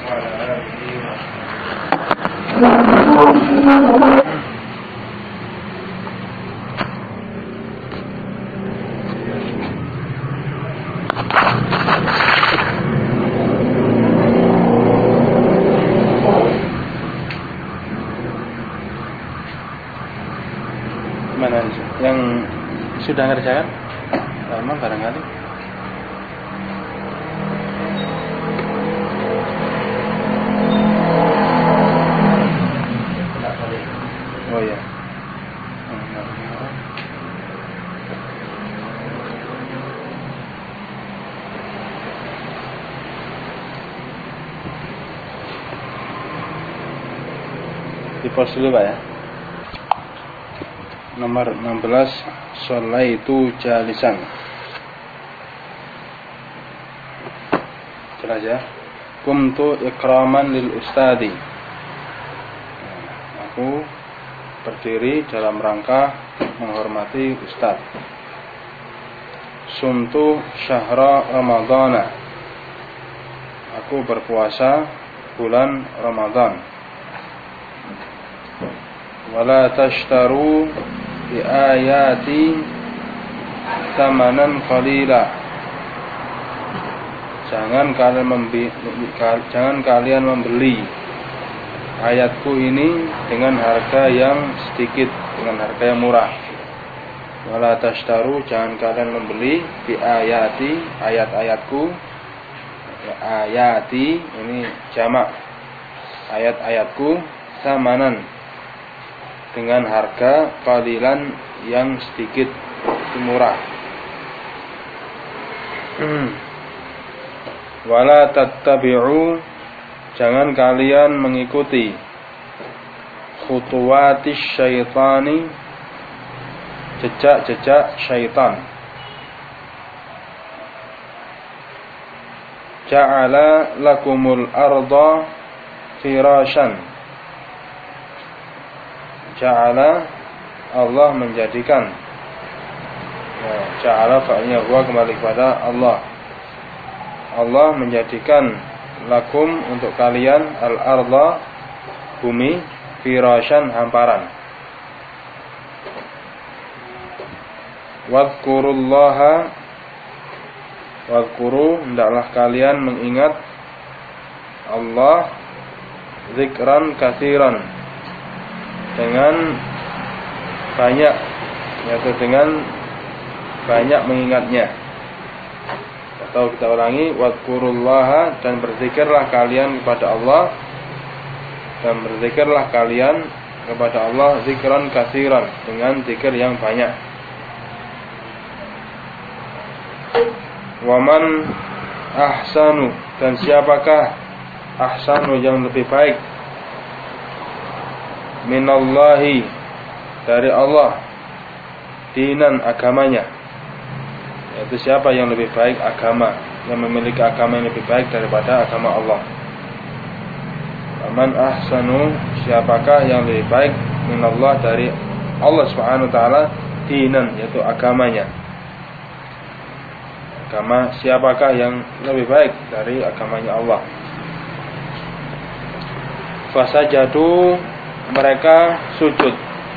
وعلى آله Mana yang sudah ngerjakan? Memang barangkali. Oh ya. Di pos dulu Pak ya. Nomor 16, Sholaitu jalisan. Jelas ya. Qumtu ikraman lil ustadi. Aku berdiri dalam rangka menghormati ustaz. Sumtu syahra ramadhana. Aku berpuasa bulan Ramadan. Wala tashtaru bi ayati thamanan qalila. Jangan kalian membeli ayatku ini dengan harga yang sedikit, dengan harga yang murah. Wala tashtaru, jangan kalian membeli bi ayati, ayat-ayatku. Ayati ini jamak, ayat-ayatku thamanan, dengan harga qalilan yang sedikit, murah. Wala tattabi'u, jangan kalian mengikuti khutuwatis syaitani, jejak-jejak syaitan. Ja'ala lakumul arda firashan. Ja'ala, Allah menjadikan. Ja'ala fa'ilnya huwa, kembali kepada Allah. Allah menjadikan lakum, untuk kalian, al-arda, bumi, firashan, hamparan. Wadhkurullaha, wadhkuru, hendaklah kalian mengingat Allah zikran katsiran, dengan banyak, yaitu dengan banyak mengingatnya. Atau kita ulangi, wadhkurullaha, dan berzikirlah kalian kepada Allah, dan berzikirlah kalian kepada Allah zikran katsiran, dengan zikir yang banyak. Waman ahsanu, dan siapakah ahsanu yang lebih baik, minallahi, dari Allah, dinan, agamanya. Yaitu siapa yang lebih baik agama, yang memiliki agama yang lebih baik daripada agama Allah. Waman ahsanu, siapakah yang lebih baik, minallah, dari Allah Subhanahu wa taala, dinan, yaitu agamanya. Agama, siapakah yang lebih baik dari agamanya Allah. Fasajadu, mereka sujud,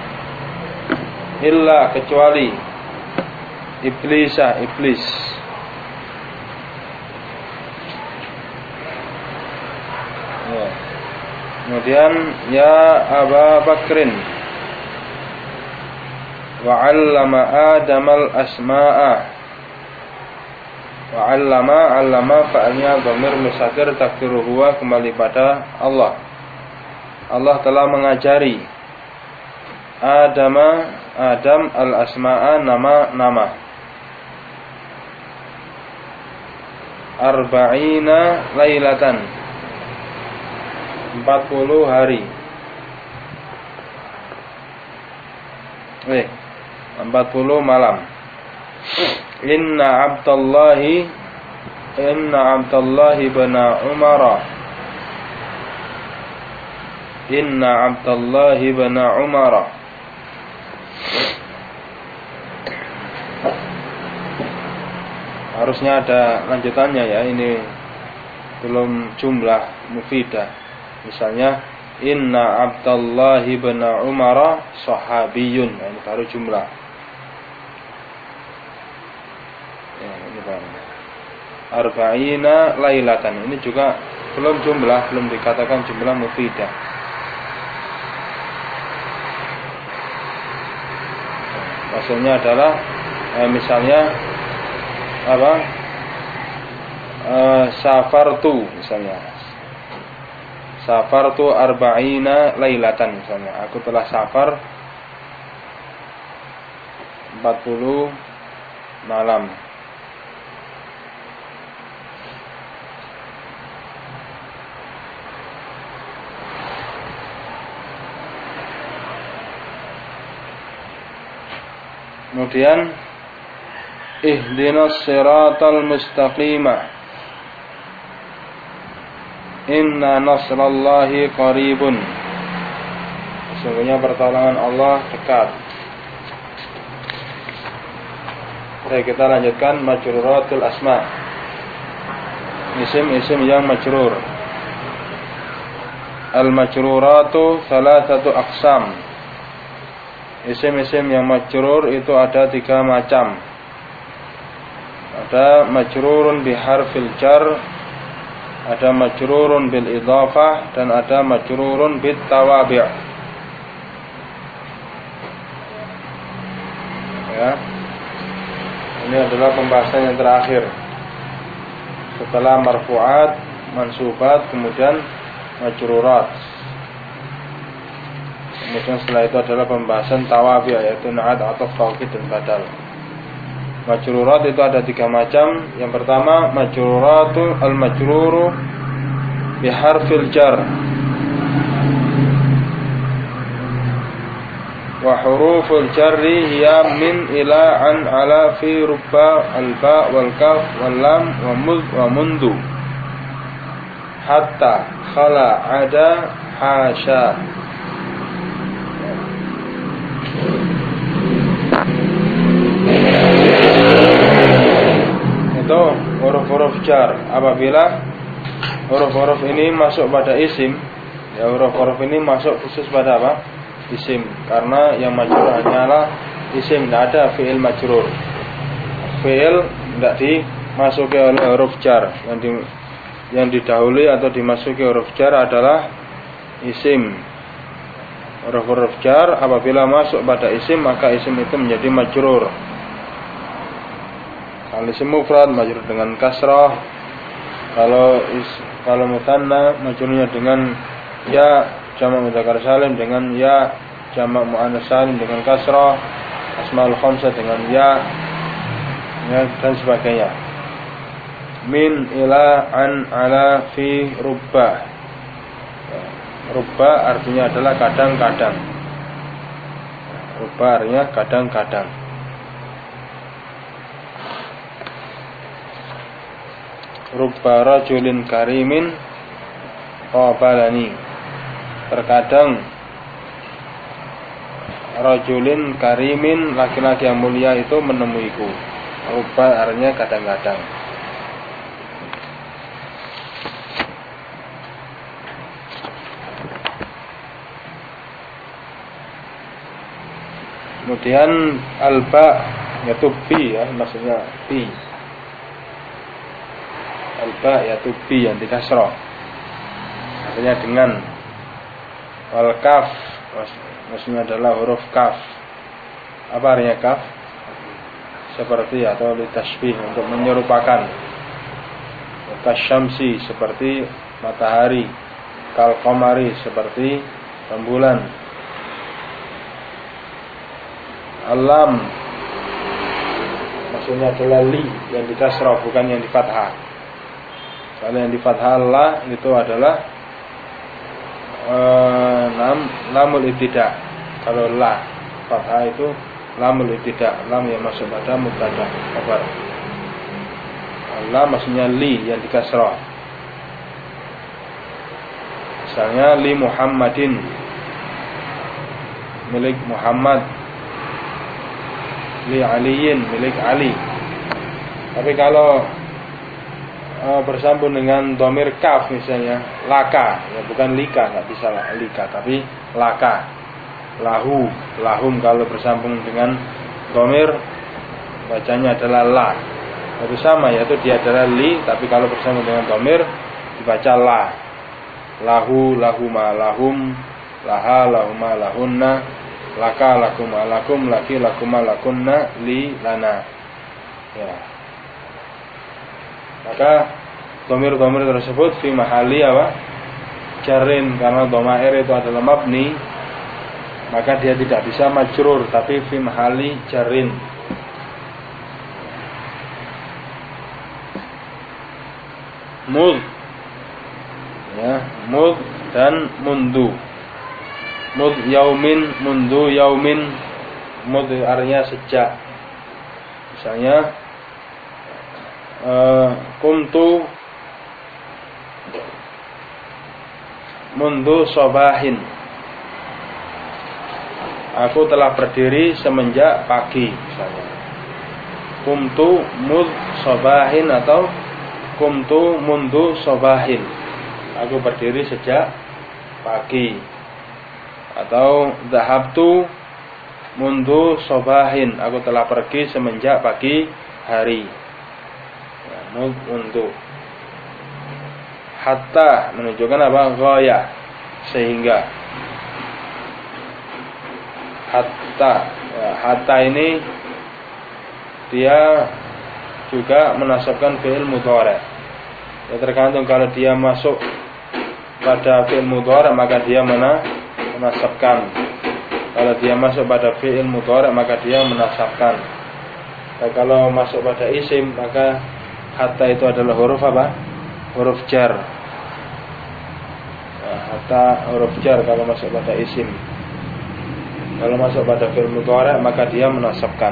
illa, kecuali iblis. Ya. Kemudian ya Aba Bakrin wa 'allama Adamal asma'a. Wa 'allama fa'alnya dhamir mustatir takdiru huwa, kembali pada Allah. Allah telah mengajari Adam al-asma'a, nama-nama. Arba'ina lailatan, 40 hari. 40 malam. Inna Abdallahi bin Umar. Inna Abdallahi bin Umar. Harusnya ada lanjutannya ya, ini belum jumlah mufidah. Misalnya inna Abdullah bin Umar sahabiyun, nah, ini baru jumlah. Ya, ini baru. Arba'ina lailatan, ini juga belum jumlah, belum dikatakan jumlah mufidah. Maksudnya adalah misalnya apa? Safartu misalnya. Safartu arba'ina lailatan misalnya. Aku telah safar 40 malam. Kemudian ihdinas siratal mustaqimah inna nasrallahi qaribun, sesungguhnya pertolongan Allah dekat. Oke, kita lanjutkan majruratul asma, isim-isim yang majrur. Al majruratu salasatu aqsam. Isim-isim yang majrur itu ada 3 macam. Ada majrurun biharfil jar, ada majrurun bil idhafah, dan ada majrurun bit tawabi'. Ya. Ini adalah pembahasan yang terakhir. Setelah marfu'at, mansubat, kemudian majrurat. Kemudian setelah itu adalah pembahasan tawabi', yaitu na'at atau taukid dan badal. Majrurat itu ada 3 macam. Yang pertama majruratu al-majruru biharfil jar wa huruful jarri hiya min, ila, an, ala, fi, rubba, al-ba, wal kaf, wal lam, wa muz, wa mundu, hatta, khala, ada, hasya. Itu huruf-huruf jar. Apabila huruf-huruf ini masuk pada isim, ya huruf-huruf ini masuk khusus pada apa? Isim. Karena yang majrur hanyalah isim, tidak ada fi'il majrur. Fi'il tidak dimasuki oleh huruf jar. Yang didahului atau dimasuki huruf jar adalah isim. Huruf-huruf jar apabila masuk pada isim, maka isim itu menjadi majrur. Kalau isim mufrad majrur dengan kasrah. Kalau mutanna majrurnya dengan ya, jamak mudzakkar salim dengan ya, jamak muannats salim dengan kasrah, asmaul khamsah dengan ya, dan sebagainya. Min, ila, an, ala, fi, rubba. Rubba artinya adalah kadang-kadang. Rubba artinya kadang-kadang. Rubba rajulin karimin qabalani. Terkadang rajulin karimin, laki-laki yang mulia itu menemuiku. Rubba artinya kadang-kadang. Kemudian alba yaitu bi, ya, maksudnya bi. Alba yaitu bi yang dikasroh, artinya dengan. Wal kaf maksudnya adalah huruf kaf. Apa artinya kaf? Seperti atau litashbih, untuk menyerupakan. Kasyamsi seperti matahari, kal qamari seperti rembulan. Alam maksudnya adalah li yang dikasrah, bukan yang di fathah. Kalau yang di fathah la itu adalah lamul ibtida. Kalau la fathah itu lamul ibtida, lam yang masuk pada mubtada khabar. La maksudnya li yang dikasrah. Misalnya li Muhammadin, milik Muhammad. Li Aliyin, milik Ali. Tapi kalau bersambung dengan dhamir kaf misalnya laka, ya bukan lika, nggak bisa lika tapi laka. Lahu, lahum kalau bersambung dengan dhamir bacanya adalah la. Itu sama, yaitu dia adalah li, tapi kalau bersambung dengan dhamir dibaca la. Lahu, lahuma, lahum, laha, lahuma, lahunna, laka, lakuma, lakum, laki, lakuma, lakunna, li, lana. Ya. Maka dhamir-dhamir tersebut fi mahali apa? Jarrin, karena dhamair itu adalah mabni, maka dia tidak bisa majrur, tapi fi mahali jarrin. Mud, ya, mud dan mundu. Mud yaumin, mundu yaumin. Mud artinya sejak. Misalnya kumtu mundu sobahin. Aku telah berdiri semenjak pagi, misalnya. Kumtu mud sobahin atau kumtu mundu sobahin. Aku berdiri sejak pagi. Atau dhahabtu mundu sobahin. Aku telah pergi semenjak pagi hari. Ya, mundu. Hatta menunjukkan apa? Ghaya, sehingga. Hatta, ya, hatta ini dia juga menasabkan fi'il mudhari'. Ya, tergantung, kalau dia masuk pada fi'il mudhari' maka dia menasabkan. Kalau dia masuk pada fi'il mudhari' maka dia menasabkan. Dan kalau masuk pada isim maka hatta itu adalah huruf apa? Huruf jar. Nah, hatta huruf jar kalau masuk pada isim. Kalau masuk pada fi'il mudhari' maka dia menasabkan.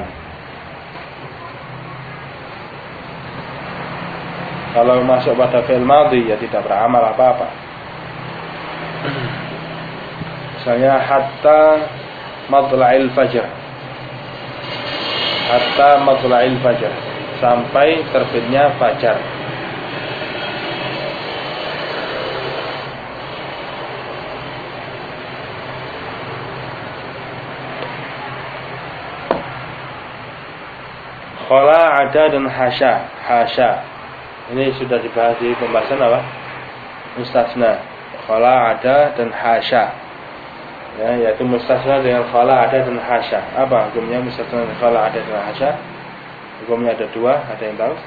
Kalau masuk pada fi'il madhi ya tidak beramal apa-apa. Misalnya hatta matla'il fajr. Hatta matla'il fajr, sampai terbitnya fajar. Khala, ada dan hasya. Hasya ini sudah dibahas di pembahasan apa? Mustasna. Khala, ada dan hasya. Ya, yaitu mustasna dengan khala, ada dan hasya. Apa hukumnya mustasna dengan khala, ada dan hasya? Hukumnya ada dua, ada yang tahu?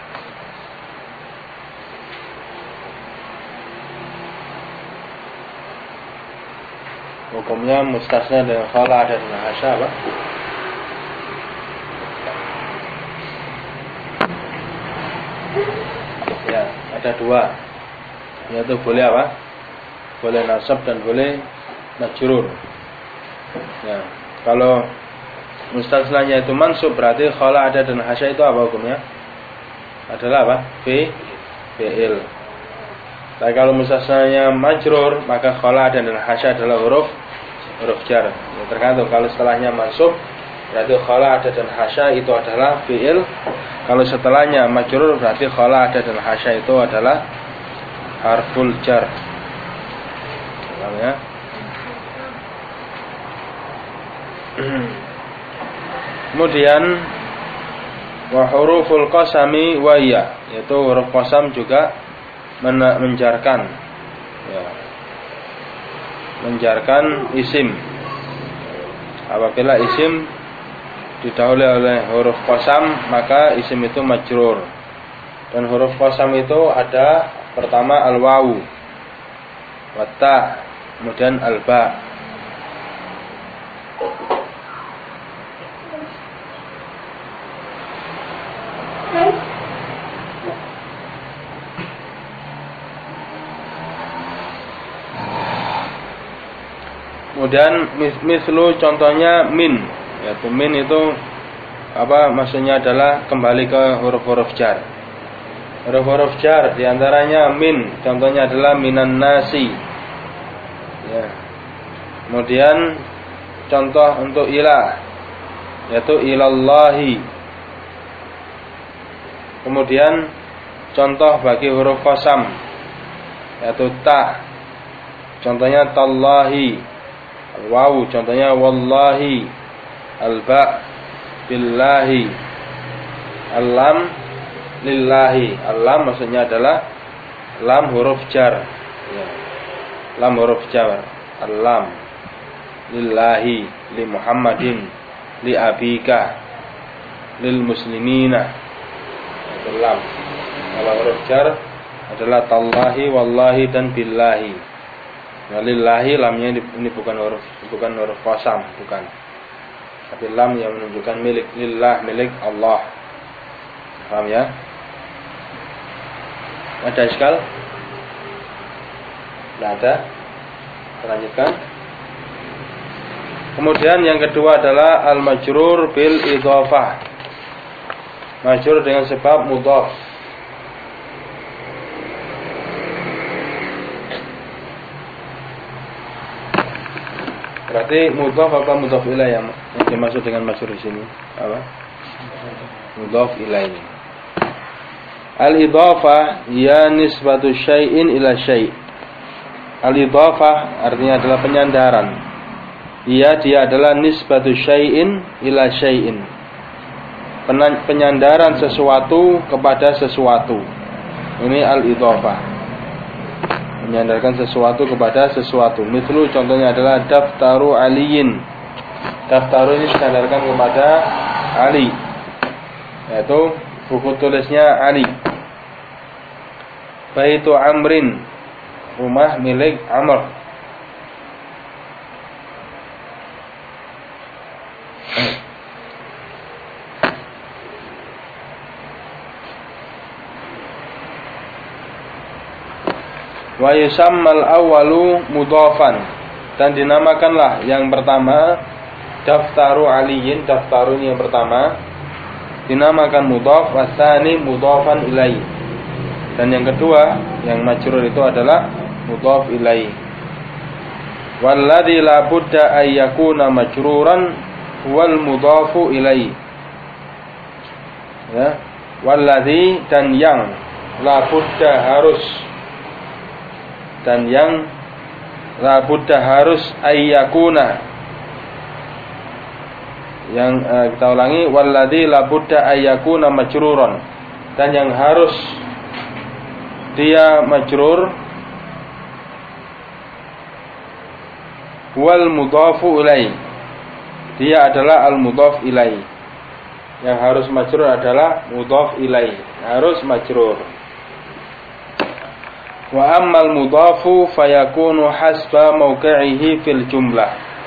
Hukumnya mustasna dengan khala, ada dan hasya apa? Ya, ada dua. Yaitu boleh apa? Boleh nasab dan boleh majrur. Ya, kalau mustasnanya itu mansub berarti khala, ada dan hasya itu apa hukumnya? Adalah apa? Fi'il. Tapi kalau mustasnanya majrur maka khala, ada dan hasya adalah huruf jar. Ya, tergantung, kalau setelahnya mansub berarti khala, ada dan hasya itu adalah fi'il. Kalau setelahnya majrur berarti khala, ada dan hasya itu adalah harful jar. Ya. Kemudian wa huruful qasami wa ya, yaitu huruf qasam juga menjarkan, ya, menjarkan isim. Apabila isim didahului oleh huruf qasam maka isim itu majrur. Dan huruf qasam itu ada pertama al-wawu, wa ta, kemudian al-ba. Kemudian mislu, contohnya min, yaitu min itu apa maksudnya adalah kembali ke huruf-huruf jar. Huruf-huruf jar diantaranya min, contohnya adalah minan nasi. Ya. Kemudian contoh untuk ilah, yaitu ilallahi. Kemudian contoh bagi huruf qasam yaitu ta. Contohnya tallahi. Al-wawu contohnya wallahi. Al-ba billahi. Al-lam lillahi. Al-lam maksudnya adalah lam huruf jar. Ya. Lam huruf jar. Al-lam lillahi, li Muhammadin, li abika, lil muslimina. Itu lam. Kalau huruf jar adalah tallahi, wallahi dan billahi. Nah, lillahi lamnya ini bukan huruf qasam, bukan. Tapi lam yang menunjukkan milik lillah, milik Allah. Paham ya? Ada iskal? Tidak ada. Lanjutkan. Kemudian yang kedua adalah al-majrur bil idhafah. Majrur dengan sebab mudhaf. Berarti mudhaf apa mudhaf ilaih yang dimaksud dengan majrur di sini? Apa? Mudhaf ilaih. Al-idhafah ya nisbatu syai'in ila syai'. Al-idhafah artinya adalah penyandaran. Dia adalah nisbatu syai'in ila syai'in. Penyandaran sesuatu kepada sesuatu. Ini al-idhafah. Menyandarkan sesuatu kepada sesuatu. Mislu contohnya adalah daftaru aliyin. Daftaru ini disandarkan kepada Ali, yaitu buku tulisnya Ali. Baitu Amrin, rumah milik Amr. Wa yusammal awwalu mudhafan, dan dinamakanlah yang pertama daftaru aliyin. Daftaru ini yang pertama dinamakan mudhaf, wasani mudhafan ilai, dan yang kedua yang majrur itu adalah mudhaf ilai. Walladzi la budda ay yakuna majruran wal mudhafu ilai. Ya, walladzi dan yang la budda harus, dan yang la budda harus ayyakuna. Yang kita ulangi, walladzi la budda ayyakuna majruran, dan yang harus dia majrur, wal mudhafu ilai, dia adalah al mudhaf ilai. Yang harus majrur adalah mudhaf ilai, harus majrur. Wa ammal mudhafu fayakunu hasba mauqi'ihi fil jumlah.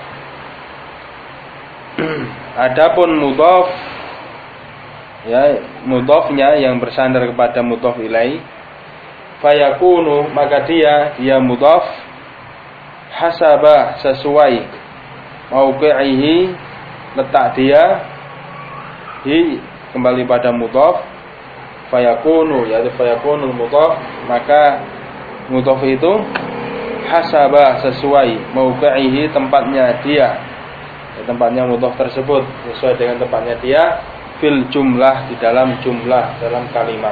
Adapun mudhaf, ya, mudhafnya yang bersandar kepada mudhaf ilai, fayakunu maka dia mudhaf hasaba sesuai mauqi'ihi letak dia hi kembali pada mudhaf, fayakunu yaitu fayakunul mudhaf, maka mudhaf itu hasaba sesuai mauqi'ihi tempatnya dia, tempatnya mudhaf tersebut sesuai dengan tempatnya dia fil jumlah, di dalam jumlah, dalam kalimat.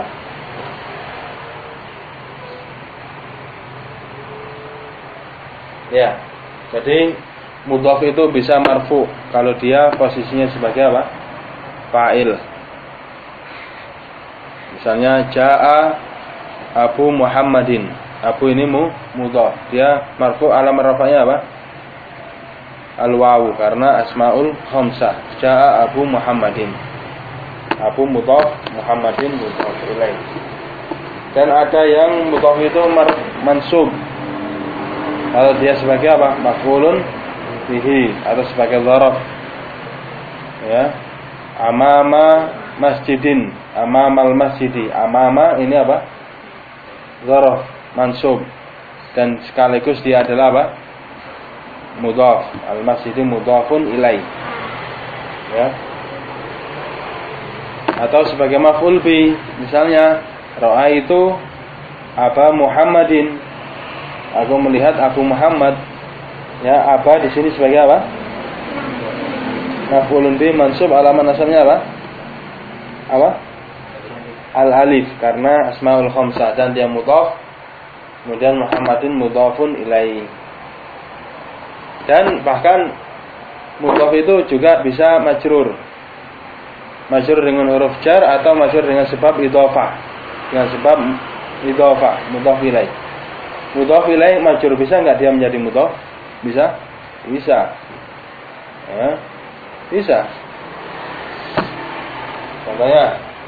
Ya, jadi mudhaf itu bisa marfu kalau dia posisinya sebagai apa? Fa'il. Misalnya jaa Abu Muhammadin. Abu ini mudhaf, dia marfu, alamat rafa'nya apa? Al-wawu, karena asmaul khamsah. Jaa Abu Muhammadin. Abu mudhaf, Muhammadin mudhaf ilaih. Dan ada yang mudhaf itu mansub, kalau dia sebagai apa? Maf'ulun bihi, atau sebagai dzaraf. Ya. Amama masjidin, amamal masjidi. Amama ini apa? Dzaraf, mansub, dan sekaligus dia adalah apa? Mudhaf. Al-masjidu mudhafun ilai. Ya. Atau sebagai maf'ul bi, misalnya ra'aitu Aba Muhammadin, aku melihat Abu Muhammad. Ya, Aba di sini sebagai apa? Maf'ulun bi mansub, alamat nasabnya apa? Apa? al-alif karena asmaul khamsah dan dia mudhaf. Kemudian Muhammadin mudhafun ilaihi. Dan bahkan mudhaf itu juga bisa majrur. Majrur dengan huruf jar atau majrur dengan sebab idhofah. Dengan sebab idhofah, mudhaf ilaih. Mudhaf ilaih majrur bisa enggak dia menjadi mudhaf? Bisa? Bisa. Ya. Bisa. Contohnya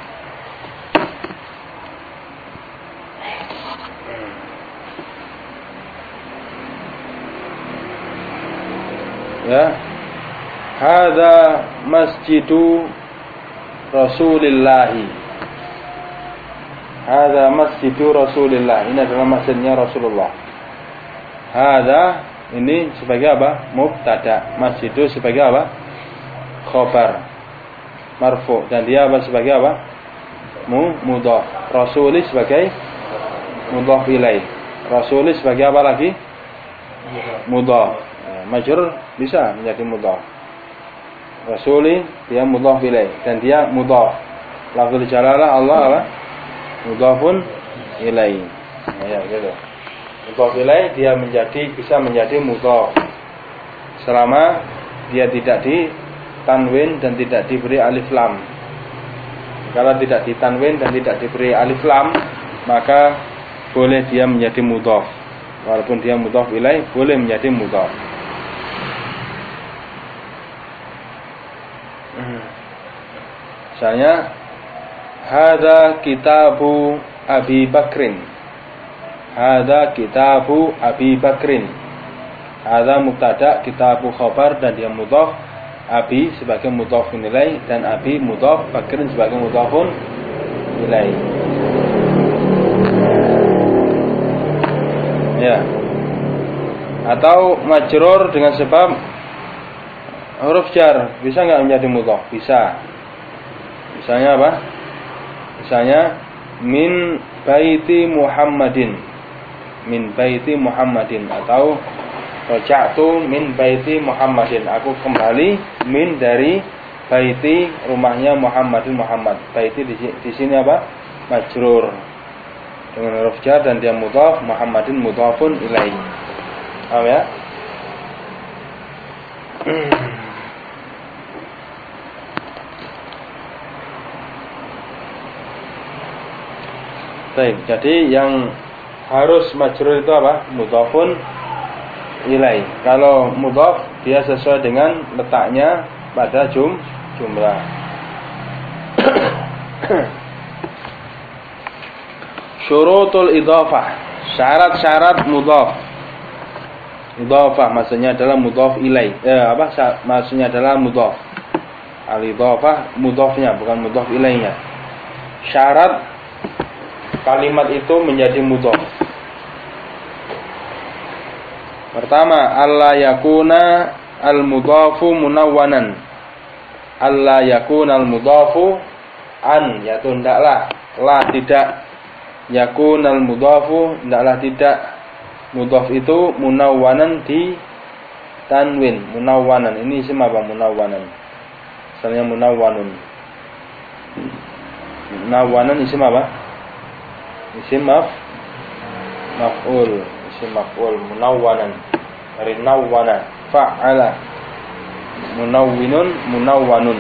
ya, hadza masjidu Rasulillahi. Hadza masjidu Rasulillah. Ini adalah masjidnya Rasulullah. Hadza ini sebagai apa? Mubtada. Masjidu sebagai apa? Khabar marfu. Dan dia apa sebagai apa? Mudhaf. Rasuli sebagai mudhaf ilaih. Rasuli sebagai apa lagi? Mudhaf. Majrur bisa menjadi mudhaf. Rasuli dia mudhaf ilaih dan dia mudhaf. Lafzul jalalah Allah apa? Mudhafun ilaih. Ya gitu. Mudhaf ilaih dia bisa menjadi mudhaf selama dia tidak ditanwin dan tidak diberi alif lam. Kalau tidak ditanwin dan tidak diberi alif lam, maka boleh dia menjadi mudhaf. Walaupun dia mudhaf ilaih boleh menjadi mudhaf. Misalnya hadza kitabu Abi Bakrin. Hadza kitabu Abi Bakrin. Hadza mubtada, kitabu khabar dan dia mudhaf. Abi sebagai mudhafun ilaih dan Abi mudhaf, Bakrin sebagai mudhafun ilaih. Ya. Atau majrur dengan sebab huruf jar, bisa enggak menjadi mudhaf? Bisa. Misalnya apa? Misalnya min baiti Muhammadin. Min baiti Muhammadin atau raja'tu min baiti Muhammadin. Aku kembali min dari baiti rumahnya Muhammadin Muhammad. Baiti di sini apa? Majrur dengan huruf jar dan dia mudhaf, Muhammadin mudhafun ilaihi. Paham ya? Baik, jadi yang harus majrur itu apa? Mudhafun ilaih. Kalau mudhaf dia sesuai dengan letaknya pada jumlah. Syurutul idhafah, syarat-syarat mudhaf. Idhafah maksudnya adalah mudhaf ilaih. Maksudnya adalah mudhaf. Al-idhafah mudhafnya bukan mudhaf ilaihnya. Syarat kalimat itu menjadi mudhaf. Pertama, alla yakuna al-mudhafu munawwanan. Alla yakuna al-mudhafu an, yaitu hendaklah, la tidak, yakuna al-mudhafu hendaklah tidak, mudhaf itu munawwanan di tanwin. Munawwanan ini isim apa? Munawwanan. Misalnya munawwanun. Munawwanan isim apa? Isim maf'ul. Isim maf'ul munawwanan. Dari nawwana, fa'ala. Munawwinun, munawwanun.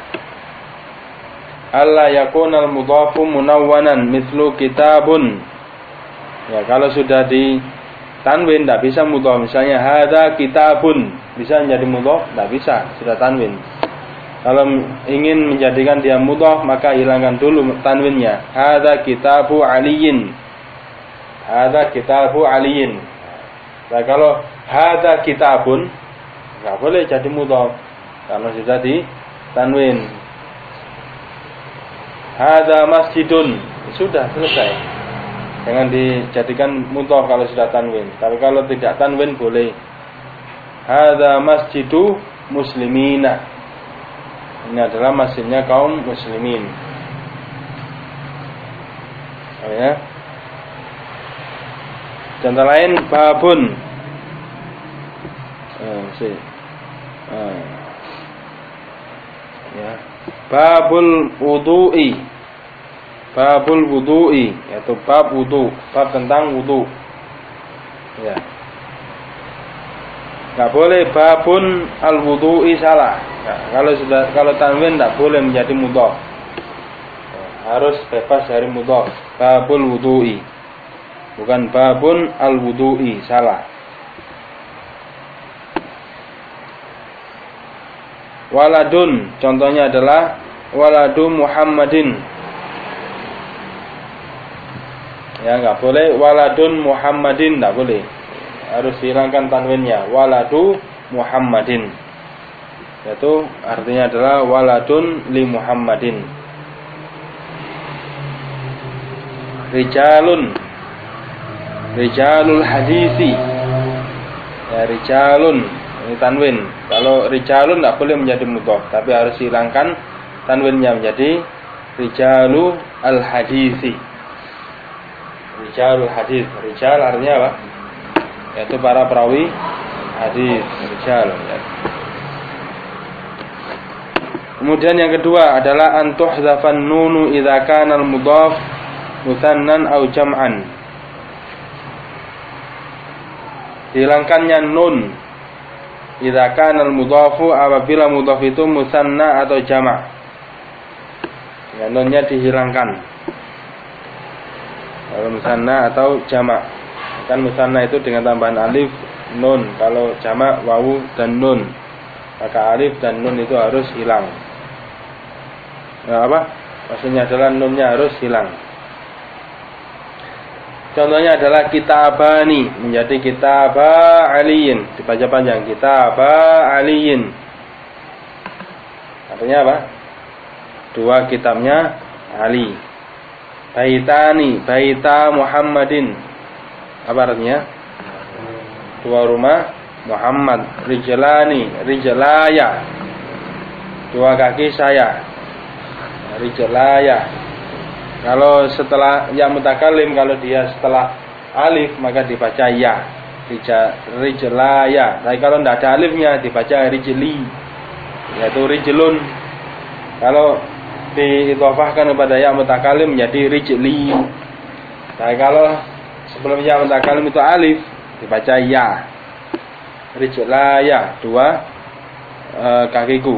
Alla yakunal mudhafu munawwanan mithlu kitabun. Ya, kalau sudah di tanwin tidak bisa mudhaf. Misalnya hadza kitabun, bisa menjadi mudhaf? Tidak bisa, sudah tanwin. Kalau ingin menjadikan dia mudhaf, maka hilangkan dulu tanwinnya. Hadza kitabu aliyin. Hadza kitabu aliyin. Nah, kalau hadza kitabun enggak boleh jadi mudhaf karena sudah di tanwin. Hadza masjidun, sudah selesai. Jangan dijadikan mudhaf kalau sudah tanwin. Tapi kalau tidak tanwin boleh. Hadza masjidu muslimina. Ini adalah masjidnya kaum muslimin. Ya. Contoh lain babun. Ya. Babul wudu'i. babul wudu'i, yaitu bab wudu, bab tentang wudu. Ya. Enggak boleh babun al wudu'i salah. Nah, kalau tanwin enggak boleh menjadi mudhaf. Harus bebas dari mudhaf. Babul wudu'i. Bukan babun al wudu'i, salah. Waladun, contohnya adalah waladu Muhammadin. Ya, enggak boleh waladun Muhammadin, enggak boleh. Harus dihilangkan tanwinnya, waladu Muhammadin. Yaitu artinya adalah waladun li Muhammadin. Rijalun, rijalul hadisi. Ya, rijalun ini tanwin. Kalau rijalun tidak boleh menjadi mudhaf, tapi harus hilangkan tanwinnya menjadi rijalu al hadisi. Rijalul hadis. Rijal artinya apa? Yaitu para perawi hadis. Rijal. Ya. Kemudian yang kedua adalah antuhzafan nunu idza kana al mudhaf mutsannan au jam'an. Hilangkannya nun idza kana al mudhafu, apabila mudhaf itu musanna atau jama'. Ya, nunnya dihilangkan. Kalau musanna atau jama'. Kan musanna itu dengan tambahan alif, nun. Kalau jama' wawu dan nun. Maka alif dan nun itu harus hilang. Nah, apa? Maksudnya adalah nunnya harus hilang. Contohnya adalah kitabani menjadi kitaba aliyin, dibaca panjang, kitaba aliyin. Artinya apa? Dua kitabnya Ali. Baitani, baita Muhammadin. Apa artinya? Dua rumah Muhammad. Rijlani, rijlaya. Dua kaki saya. Rijlaya. Kalau setelah ya mutakallim, kalau dia setelah alif maka dibaca ya, rijlaya. Tapi kalau tidak ada alifnya dibaca rijli, yaitu rijlun. Kalau diidhofahkan kepada ya mutakallim menjadi rijli. Tapi kalau sebelum ya mutakallim itu alif dibaca ya, rijlaya, dua kakiku.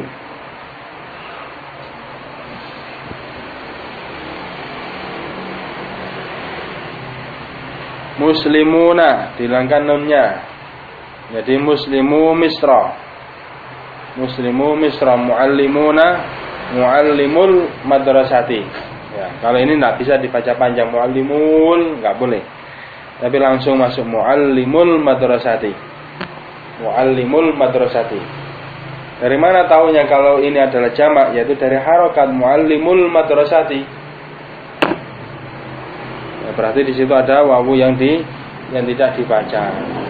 Muslimuna, dihilangkan nunnya jadi muslimu misra. Muslimu misra. Muallimuna, muallimul madrasati. Ya, kalau ini tidak bisa dibaca panjang, muallimul nggak boleh, tapi langsung masuk muallimul madrasati. Muallimul madrasati. Dari mana tahunya kalau ini adalah jamak? Yaitu dari harokat muallimul madrasati. Berarti di situ ada wawu yang tidak dibaca.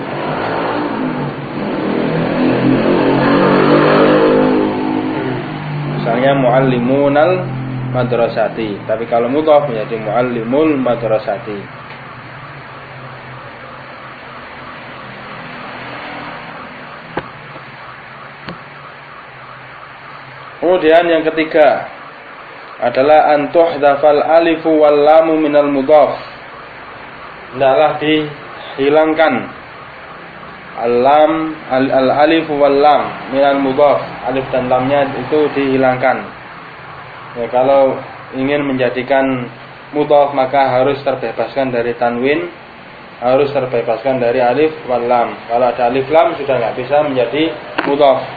Misalnya muallimunal madrasati, tapi kalau mudhaf menjadi muallimul madrasati. Kemudian yang ketiga adalah antuhdafal alifu wal lamu minal mudhaf. Hendaklah dihilangkan al-alif wal lam minal mudhaf. Alif dan lamnya itu dihilangkan. Ya, kalau ingin menjadikan mudhaf maka harus terbebaskan dari tanwin, harus terbebaskan dari alif wal lam. Kalau ada alif lam sudah enggak bisa menjadi mudhaf.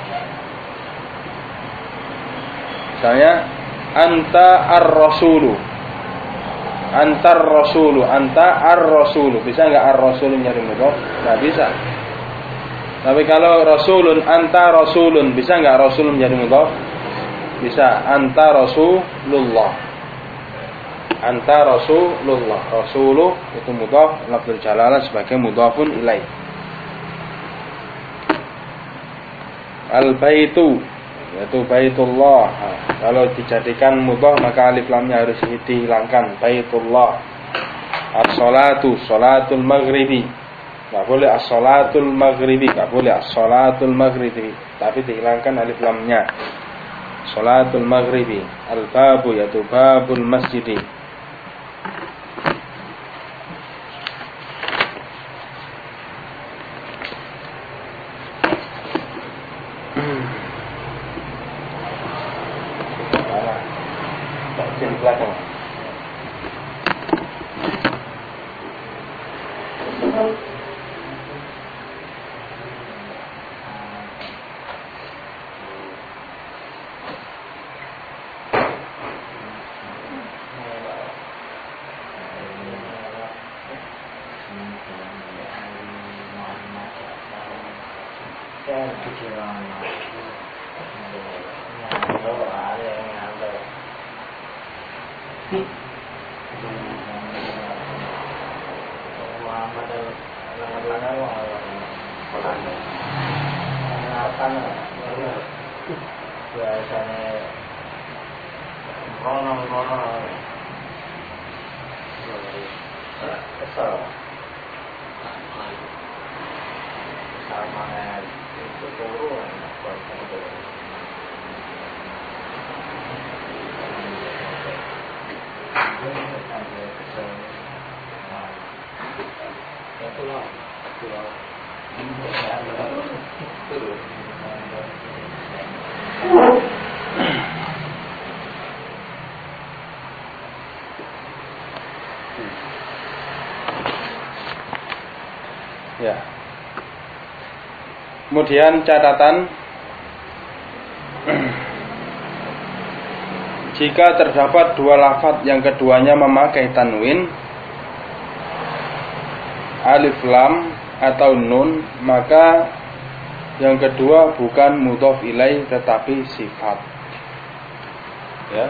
Misalnya anta ar-rasulu. Antar rasulu, anta ar-rasulu. Bisa enggak ar-rasulu menjadi mudhaf? Enggak bisa. Tapi kalau rasulun, anta rasulun, bisa enggak rasul menjadi mudhaf? Bisa. Anta rasulullah. Anta rasulullah. Rasulu itu mudhaf, lafzul jalalah sebagai mudhafun ilaih. Al-baitu, yaitu baitullah. Kalau dijadikan mudhaf maka alif lamnya harus dihilangkan. Baitullah. As-salatu, salatul maghribi. Enggak boleh as-salatul maghribi, enggak boleh as-salatul maghribi, tapi dihilangkan alif lamnya. Salatul maghribi. Al-babu, yaitu babul masjidi. Ya. Kemudian catatan, jika terdapat dua lafadz yang keduanya memakai tanwin, alif lam atau nun, maka yang kedua bukan mudhof ilaih tetapi sifat. Ya.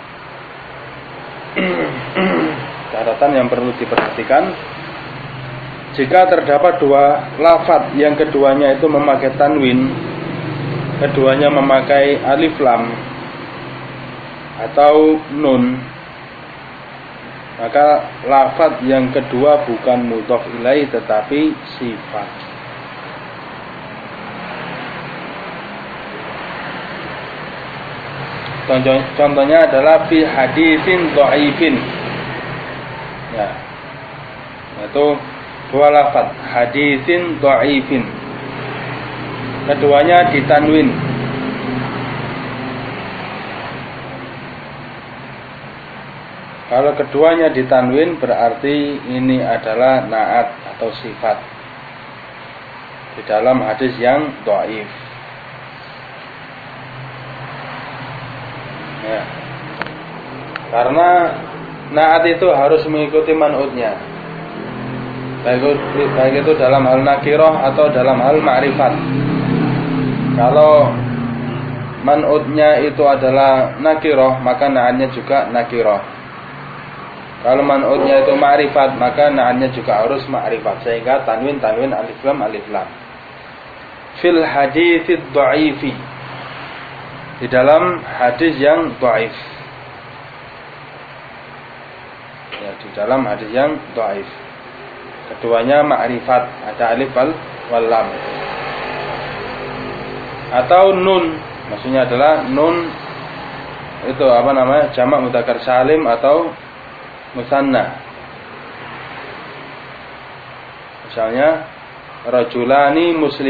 Catatan yang perlu diperhatikan, jika terdapat dua lafadz yang keduanya itu memakai tanwin, keduanya memakai alif lam atau nun, maka lafadz yang kedua bukan mudhof ilaih tetapi sifat. Contohnya adalah fi haditsin dhaifin. Ya. Itu dua lafadz, haditsin dhaifin. Keduanya ditanwin. Kalau keduanya ditanwin berarti ini adalah na'at atau sifat di dalam hadis yang dhaif. Ya. Karena na'at itu harus mengikuti man'utnya, baik itu dalam hal nakirah atau dalam hal ma'rifat. Kalau man'utnya itu adalah nakirah, maka na'atnya juga nakirah. Kalau man'utnya itu ma'rifat, maka na'atnya juga harus ma'rifat, sehingga tanwin alif lam. Fil haditsid dha'ifi, di dalam hadis yang dhaif. Ya, di dalam hadis yang dhaif. Keduanya ma'rifat, ada alif wal lam. Atau nun, maksudnya adalah nun itu jamak mudzakkar salim atau musanna. Misalnya rajulani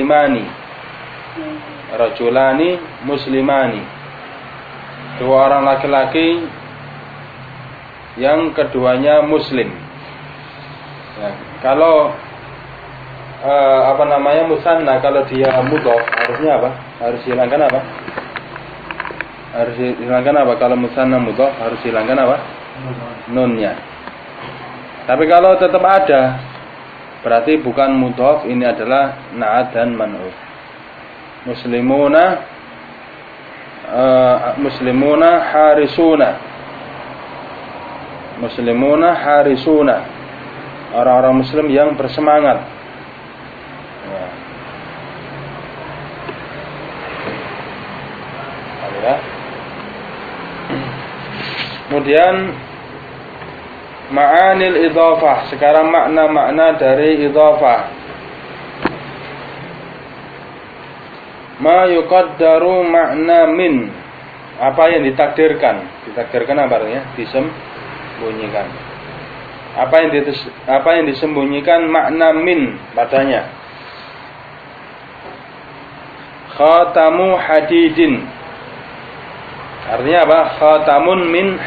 muslimani, dua orang laki-laki yang keduanya muslim. Ya, kalau musanna, kalau dia mudhof harusnya apa? Harus hilangkan apa? Kalau musanna mudhof harus hilangkan apa? Nunnya. Tapi kalau tetap ada, berarti bukan mudhof, ini adalah na'at dan man'ut. Muslimuna harisuna, orang-orang muslim yang bersemangat. Ya. Kemudian ma'anil idhafah. Sekarang makna-makna dari idhafah. Ma yuqaddaru makna min, apa yang ditakdirkan. Ditakdirkan apa artinya? Disembunyikan. Apa yang disembunyikan makna min padanya. Khatamu hadidin, artinya apa? Khatamun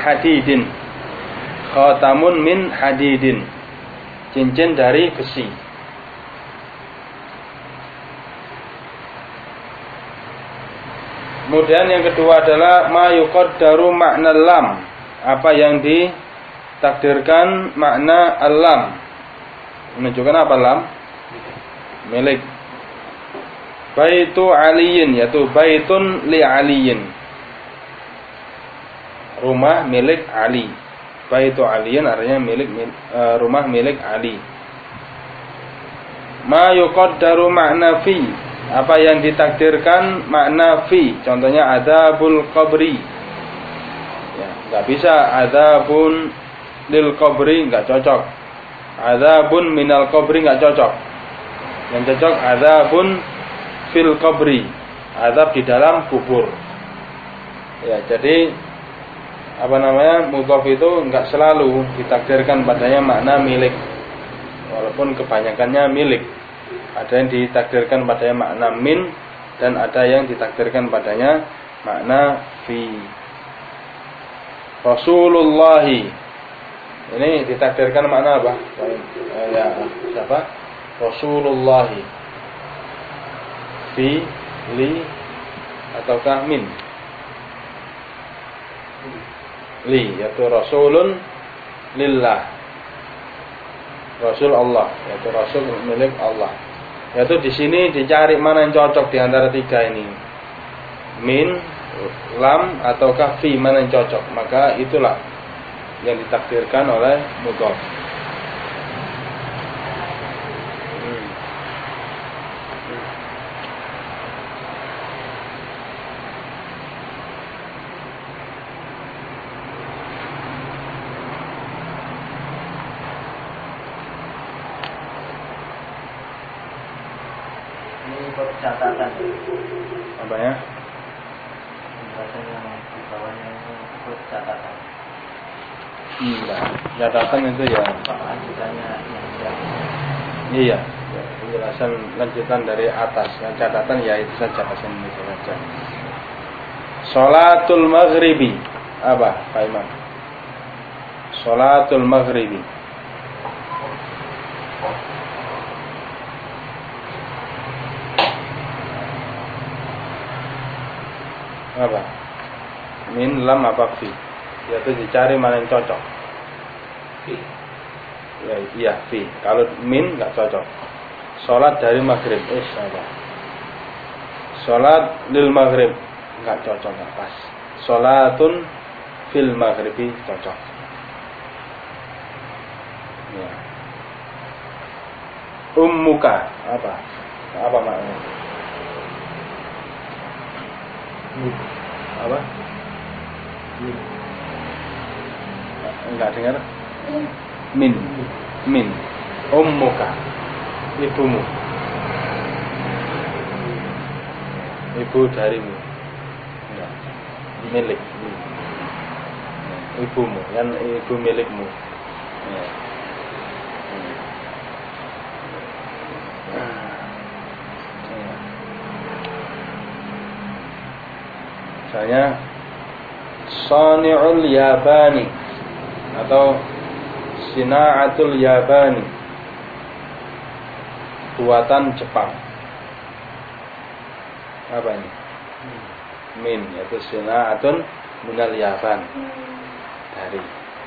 min hadidin, cincin dari besi. Kemudian yang kedua adalah ma yuqaddaru makna lam, apa yang ditakdirkan makna al-lam. Menunjukkan apa lam? Milik. Baitu aliyin, yaitu baitun li aliyin, rumah milik Ali. Baitu aliyin artinya rumah milik Ali. Ma yuqaddaru makna fi, apa yang ditakdirkan makna fi. Contohnya adzabul qabri. Ya, enggak bisa adzabun lil qabri, enggak cocok. Adzabun minal qabri enggak cocok. Yang cocok adzabun fil qabri, azab di dalam kubur. Ya, jadi mudhof itu enggak selalu ditakdirkan padanya makna milik. Walaupun kebanyakannya milik. Ada yang ditakdirkan padanya makna min dan ada yang ditakdirkan padanya makna fi. Rasulullahi ini ditakdirkan makna apa? Ya, siapa? Rasulullahi. Fi, li, ataukah min? Li, yaitu rasulun lillah. Rasul Allah, yaitu rasul milik Allah. Yaitu di sini dicari mana yang cocok di antara tiga ini. Min, lam, ataukah fi, mana yang cocok. Maka itulah yang ditakdirkan oleh mudhof. Catatan Apa ya? Penjelasan yang di bawahnya itu catatan. Enggak, catatan itu ya. Lanjutannya yang Iya, ya, penjelasan lanjutan dari atas. Yang catatan ya itu saja, pasal ini saja. Sholatul maghribi. Apa, Pak Imam? Sholatul maghribi. Apa? Min, lam, apa fi? Yaitu dicari mana yang cocok. fi. Ya, iya fi. Kalau min nggak cocok. Sholat dari maghrib, apa? Sholat lil maghrib nggak cocok, nggak pas. Sholatun fil maghribi cocok. Ya. Ummuka apa? Apa maknanya? Apa? Enggak dengar? Min. Ummuka, ibumu. Ibu darimu. Enggak. Milik. Ibumu, kan ibu milikmu. Ya. Misalnya Sani'ul Yabani atau Sina'atul Yabani, buatan Jepang. Apa ini? Min, yaitu Sina'atun minal Yaban, dari.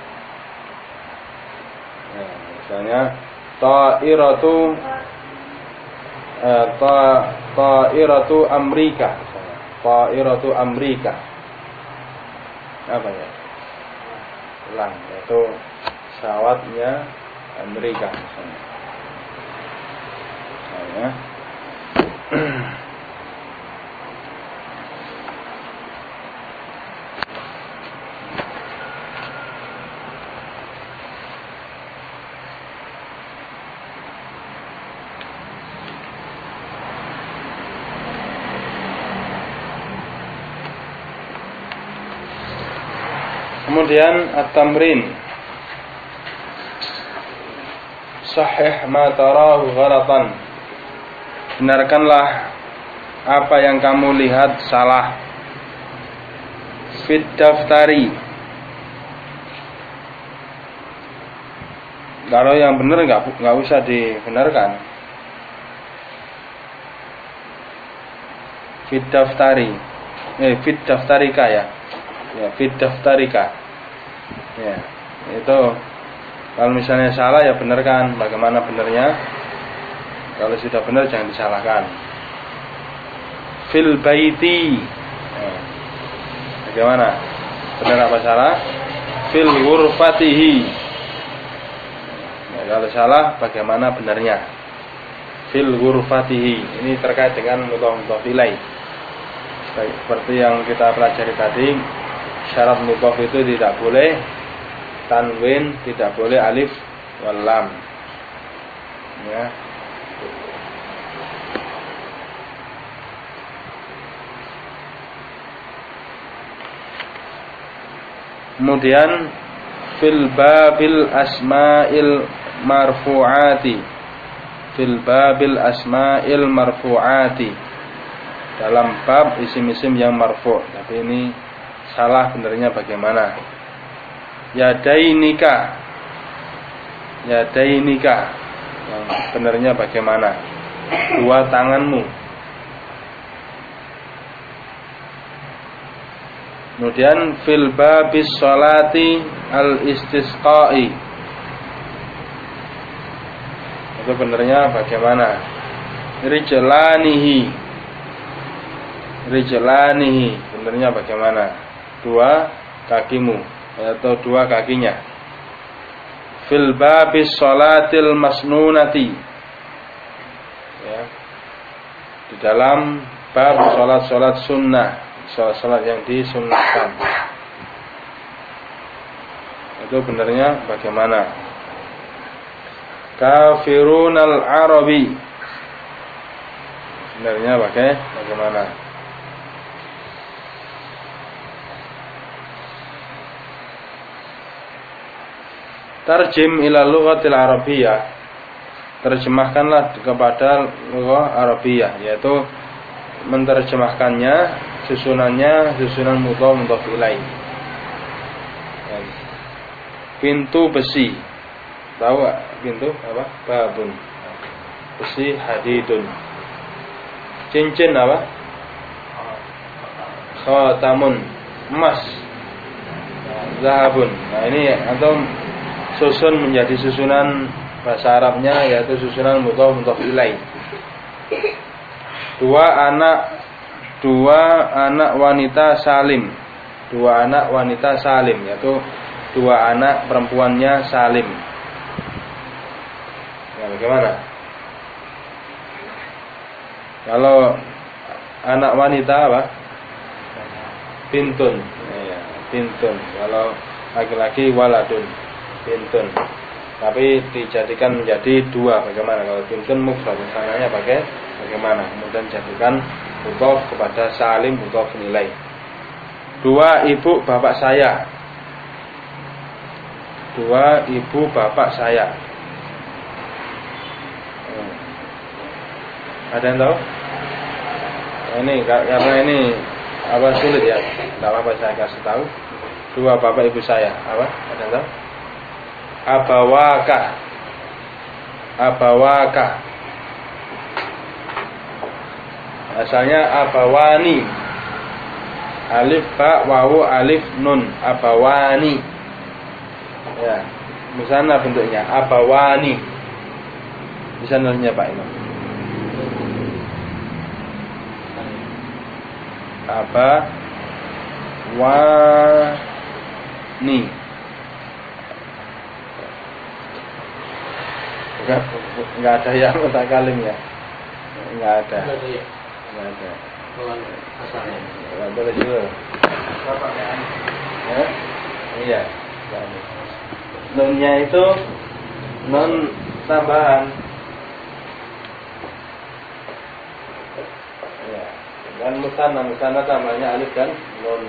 Nah, misalnya Ta'iratu Amerika. Ta'iratu Amerika. Apa ya? Lang, yaitu pesawatnya Amerika misalnya. Nah, kemudian at-tamrin. Sahih ma tarahu ghalatan. Benarkanlah apa yang kamu lihat salah. Fit daftari. Kalau yang benar enggak usah dibenarkan. Fit daftari. Fit daftarika ya. Ya, fit daftarika. Ya, itu kalau misalnya salah ya benarkan bagaimana benarnya. Kalau sudah benar jangan disalahkan. fil baiti. Bagaimana? Benar apa salah? Fil ghurfatihi. Kalau salah bagaimana benarnya? Fil ghurfatihi. Ini terkait dengan mudhaf ilaih. Seperti yang kita pelajari tadi, syarat mudhaf itu tidak boleh tanwin, tidak boleh alif wal lam. Ya. Kemudian fil babil asma'il marfu'ati, fil babil asma'il marfu'ati, dalam bab isim-isim yang marfu'. Tapi ini salah benernya bagaimana? Yadainika, yadainika, yang benernya bagaimana? Dua tanganmu. Kemudian fil babis sholati al istisqai, itu benernya bagaimana? Rijlanihi, rijlanihi, benernya bagaimana? Dua kakimu atau dua kakinya. Fil babis sholatil masnunati, ya, di dalam bab sholat sunnah, sholat yang disunnahkan, itu benarnya bagaimana? Kafirun al-Arabi, benarnya bagaimana? Tarjim ila lughatil arabiyyah, terjemahkanlah kepada lughah Arabiyah, yaitu menerjemahkannya, susunannya susunan mudhaf ilaih. Pintu besi, tahu gak pintu apa? Babun, besi hadidun. Cincin apa? Khatamun, emas. Zahabun. Nah ini atau susun menjadi susunan bahasa Arabnya, yaitu susunan mudhaf ilaih. Dua anak wanita salim, dua anak wanita salim, yaitu dua anak perempuannya salim. Nah, bagaimana? Kalau anak wanita apa? Bintun, ya, bintun. Kalau laki-laki waladun, bintun. Tapi dijadikan menjadi dua, bagaimana? Kalau bintun mufrad, sananya bagaimana? Kemudian jadikan mudhaf kepada salim, mudhaf ilaih. Dua ibu bapak saya, dua ibu bapak saya. Ada yang tahu? Ini karena ini apa sulit ya, tidak apa-apa saya kasih tahu. Dua bapak ibu saya, apa? Ada yang tahu? Abawaka, abawaka. Asalnya abawani, alif ba wawu alif nun, abawani. Ya, misalnya bentuknya abawani. Bisa nanya Pak Imam. Abawani. Enggak ada yang mutakalim ya. Enggak ada. Enggak ada. Enggak boleh juga. Ya? Iya. Nunnya itu nun tambahan. Ya. Dan musanna tambahnya alif dan nun.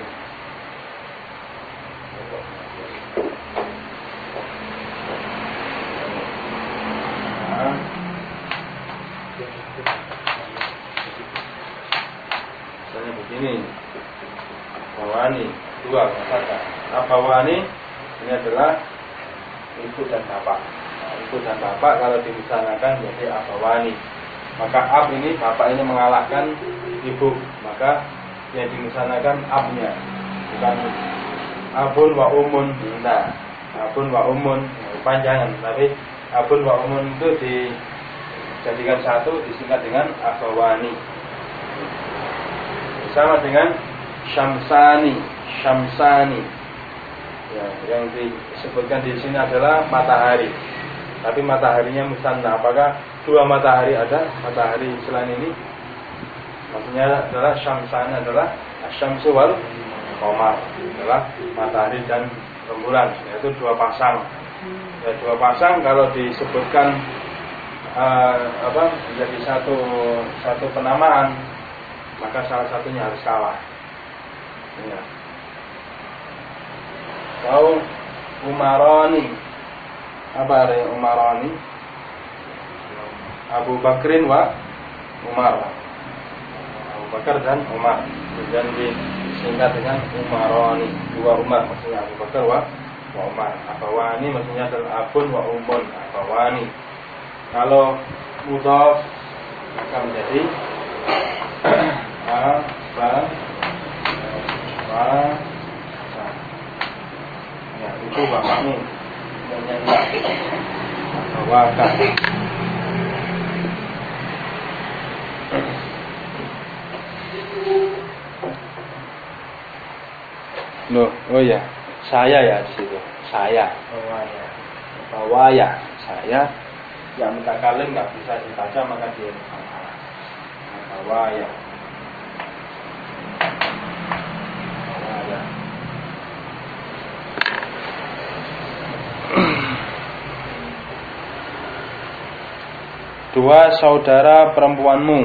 Misalnya begini, abawani, dua kata. Abawani ini adalah ibu dan bapak. Nah, ibu dan bapak kalau dimusanakan jadi abawani. Maka ab ini bapak ini mengalahkan ibu, maka yang dimusanakan abnya, bukan abun wa umun. Nah, abun wa umun panjangan, tapi abun wa umun itu dijadikan satu, disingkat dengan abawani. sama dengan syamsani. Ya, yang disebutkan di sini adalah matahari. Tapi mataharinya musanna. Apakah dua matahari ada? Matahari selain ini? Maksudnya adalah syamsani adalah asyamsu wal qamar, adalah matahari dan rembulan, yaitu dua pasang. Ya, dua pasang kalau disebutkan menjadi satu penamaan, maka salah satunya harus kalah. Ya. Atau umarani. Apa artinya umarani? Abu Bakrin wa Umar. Abu Bakar dan Umar. Kemudian disingkat dengan umarani. Dua Umar maksudnya Abu Bakar wa Umar. Abawani maksudnya adalah abun wa umun. Abawani. Kalau mudhaf maka menjadi ya, itu bapaknya Waka. Loh, oh ya, saya ya di situ. Saya. Bawaya. Saya. Yang mutakalim nggak bisa dibaca maka dia bawaya. Dua saudara perempuanmu.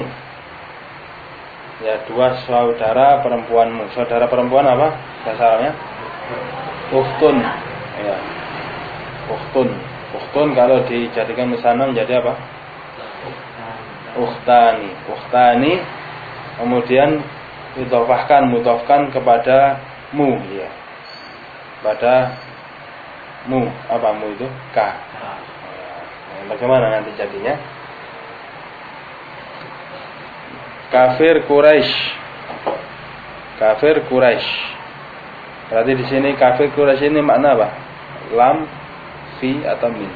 Ya, dua saudara perempuanmu. Saudara perempuan apa bahasa Arabnya? Ukhtun. Ya. Ukhtun kalau dijadikan musanna menjadi apa? Ukhtani. Kemudian mudhafkan kepada mu, ya. Pada mu, apa mu itu? Ka. Bagaimana nanti jadinya? Kafir Quraisy. Berarti di sini kafir Quraisy ini makna apa? Lam, fi atau min?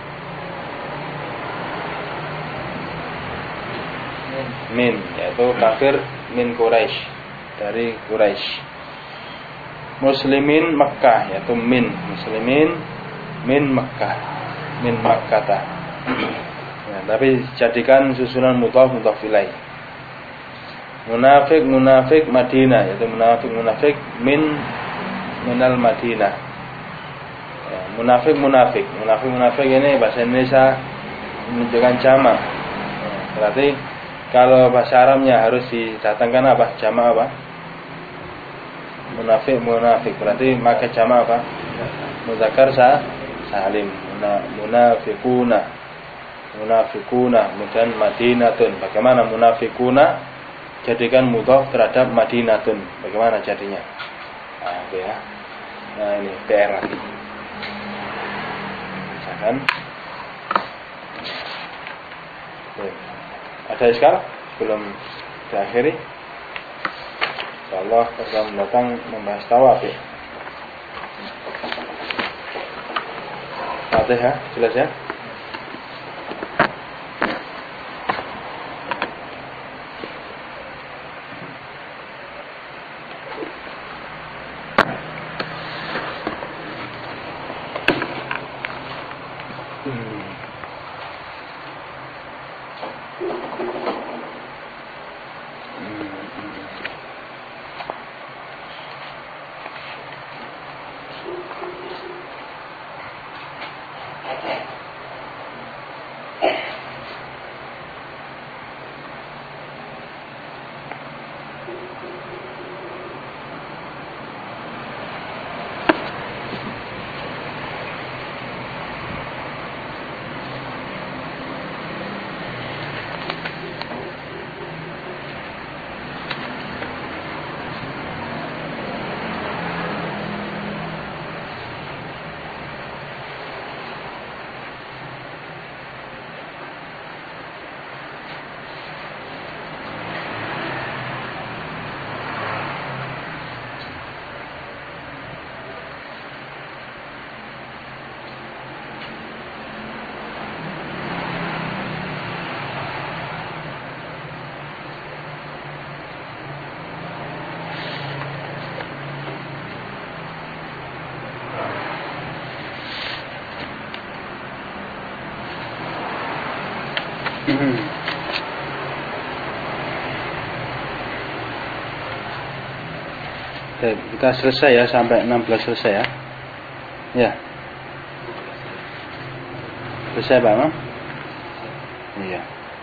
Min, yaitu kafir min Quraisy, dari Quraisy. Muslimin Makkah, yaitu min. Muslimin min Makkah, min Makkata. Ya, tapi jadikan susunan mudhaf ilaih. Munafik Madinah, yaitu munafik minal Madinah. Ya, munafik ini bahasa Indonesia menunjukkan jamak. Ya, berarti kalau bahasa Arabnya harus didatangkan apa? Jamak apa? Munafik. Berarti maka jamak apa? Muzakkar salim. Munafikuna. Kemudian Madinatun. Bagaimana munafikuna? Jadikan mudhaf terhadap Madinatun. Bagaimana jadinya? Nah, itu ya. Nah, ini PR lagi. Misalkan. Ada iskal? Sebelum diakhiri. Insyaallah pertemuan mendatang membahas tawaf ya. Fatihah, jelas ya? Kita selesai ya, sampai 16 selesai ya. Ya. Selesai Pak Imam? Iya.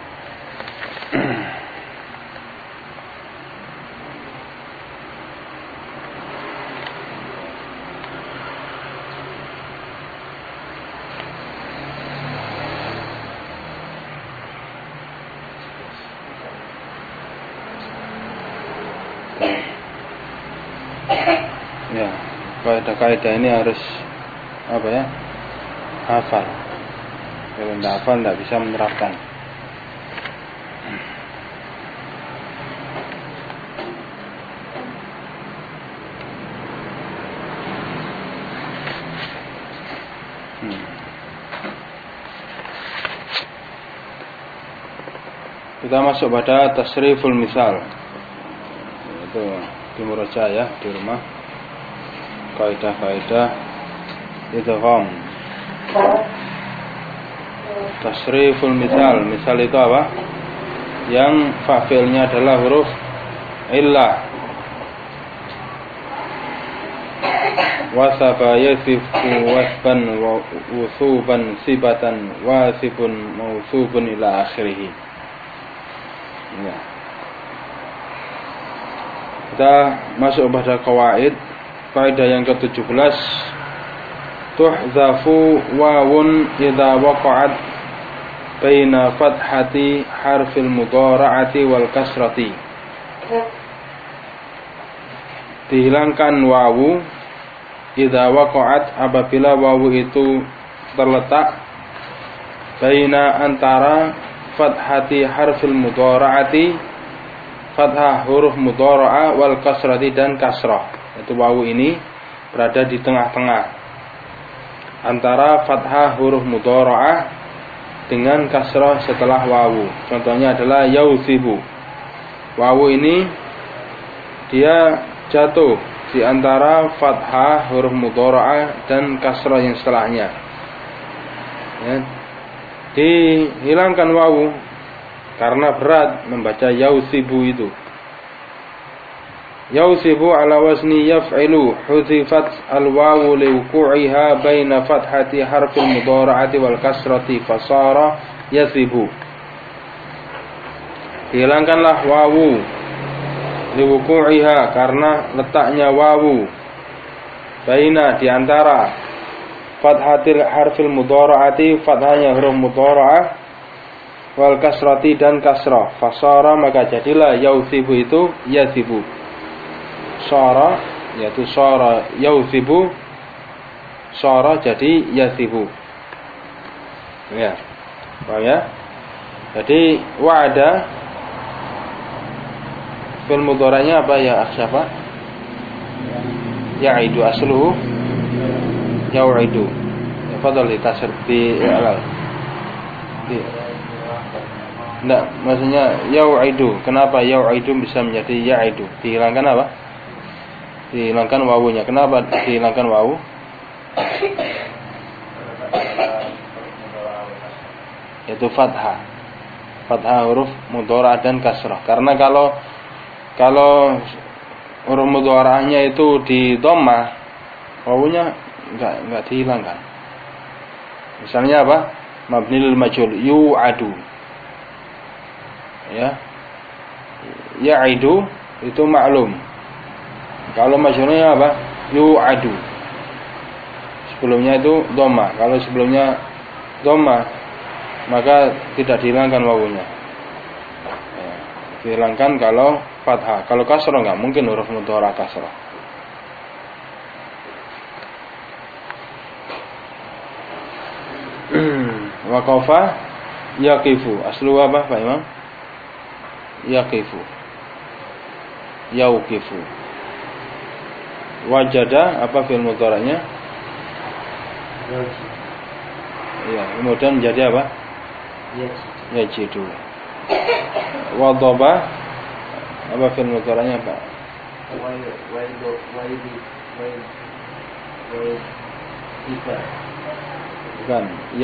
Ya, kaidah-kaidah ini harus apa ya? Hafal. Kalau tidak hafal tidak bisa menerapkan. Kita masuk pada tasriful misal. Itu di muraja ya, di rumah. Kaidah-kaidah idgham. Tasriful misal. Misal itu apa? Yang fa'ilnya adalah huruf illah. Wasaba yasifu wasban wa usuban sibatan wasibun mausubun ila akhirih. Ya. Kita masuk pada qawaid. Kaidah yang ke-17, tuhzafu wawun idza waqa'at baina fathati harfil mudhara'ati wal kasrati. Dihilangkan wawu idza waqa'at apabila wawu itu terletak baina antara fathati harfil mudhara'ati, fathah huruf mudhara'ah, wal kasrati dan kasrah. Itu wawu ini berada di tengah-tengah antara fathah huruf mudhara'ah dengan kasrah setelah wawu. Contohnya adalah yausibu. Wawu ini dia jatuh di antara fathah huruf mudhara'ah dan kasrah yang setelahnya. Ya. Dihilangkan wawu karena berat membaca yausibu itu. Yausibu ala wazni yaf'ilu, huzifat al-wawu liwuku'iha baina fathati harfil mudhara'ati wal kasrati fasara yasibu. Hilangkanlah wawu liwuku'iha karena letaknya wawu baina di antara fathatil harfil mudhara'ati, fathahnya huruf mudhara'ah, wal kasrati dan kasrah. Fasara maka jadilah yausibu itu yasibu. Sara yaitu sara yausibu, sara jadi yasibu. Ya. Paham ya? Jadi wa'ada fil mudhara'nya apa ya akhsyafa? Ya'idu asluhu yau'idu. Ya fadhal ditasir bi alal. Enggak, maksudnya yau'idu. Kenapa yau'idu bisa menjadi ya'idu? Dihilangkan apa? Dihilangkan wawunya. Kenapa dihilangkan wawu? Yaitu fathah. Fathah huruf mudhara'ah dan kasrah. Karena kalau huruf mudhara'ahnya itu di dhammah, wawunya enggak dihilangkan. Misalnya apa? Mabnil majhul yu'adu. Ya. Ya'idu itu maklum. Kalau majhulnya apa? Yu'adu. Sebelumnya itu dhamma. Kalau sebelumnya dhamma, maka tidak dihilangkan wawunya. Ya, dihilangkan kalau fathah. Kalau kasrah enggak mungkin huruf mudhara'ah kasrah. Waqafa yaqifu. Aslu apa Pak Imam? Yaqifu. Yauqifu. Wajada apa fi'il mudhara'nya? Iya, kemudian menjadi apa? Yajidu. Wadhaba apa fi'il mudhara'nya Pak? Bukan.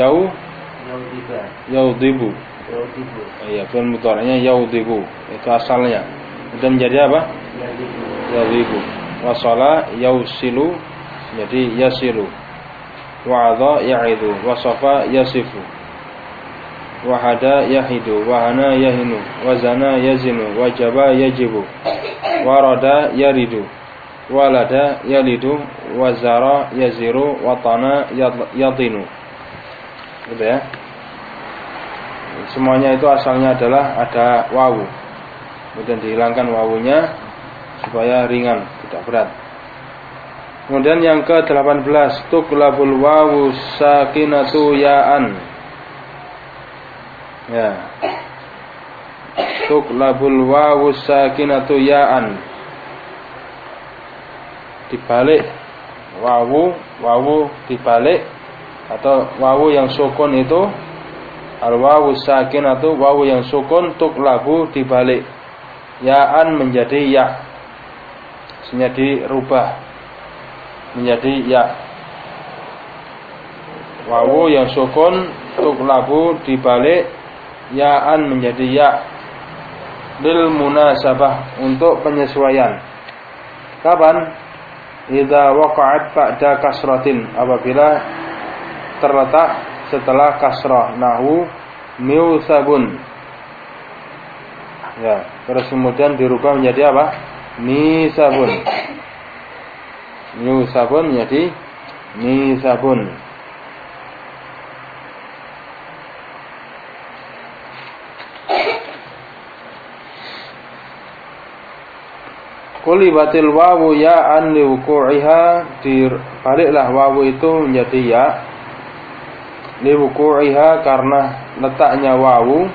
Yaudibu. Iya, fi'il mudhara'nya yaudibu. Itu asalnya. Kemudian menjadi apa? Yaudibu. Wasala yausilu jadi yasilu. Wa'adha ya'idu. Wasafa yasifu. Wahada yahidu. Wahana yahinu. Wazana yazinu. Wajaba yajibu. Warada yaridu. Walada yalidu. Wazara yaziru. Watana yadinu. Gitu ya. Semuanya itu asalnya adalah ada wawu. Kemudian dihilangkan wawunya supaya ringan, tidak berat. Kemudian yang ke-18, tuqlabul wawu sakinatu ya'an. Ya. Tuqlabul wawu sakinatu ya'an. Dibalik wawu dibalik atau wawu yang sukun itu al-wawu sakinatu, wawu yang sukun, tuqlabu dibalik ya'an menjadi ya. Maksudnya dirubah menjadi ya. Wawu yang sukun tuqlabu dibalik ya'an menjadi ya. Lil munasabah, untuk penyesuaian. Kapan? Idza waqa'at ba'da kasratin, apabila terletak setelah kasrah. Nahwu miusabun. Ya, terus kemudian dirubah menjadi apa? Misabun. Miusabun menjadi misabun. Qulibatil wawu ya'an liwuku'iha, dibaliklah wawu itu menjadi ya. Liwuku'iha, karena letaknya wawu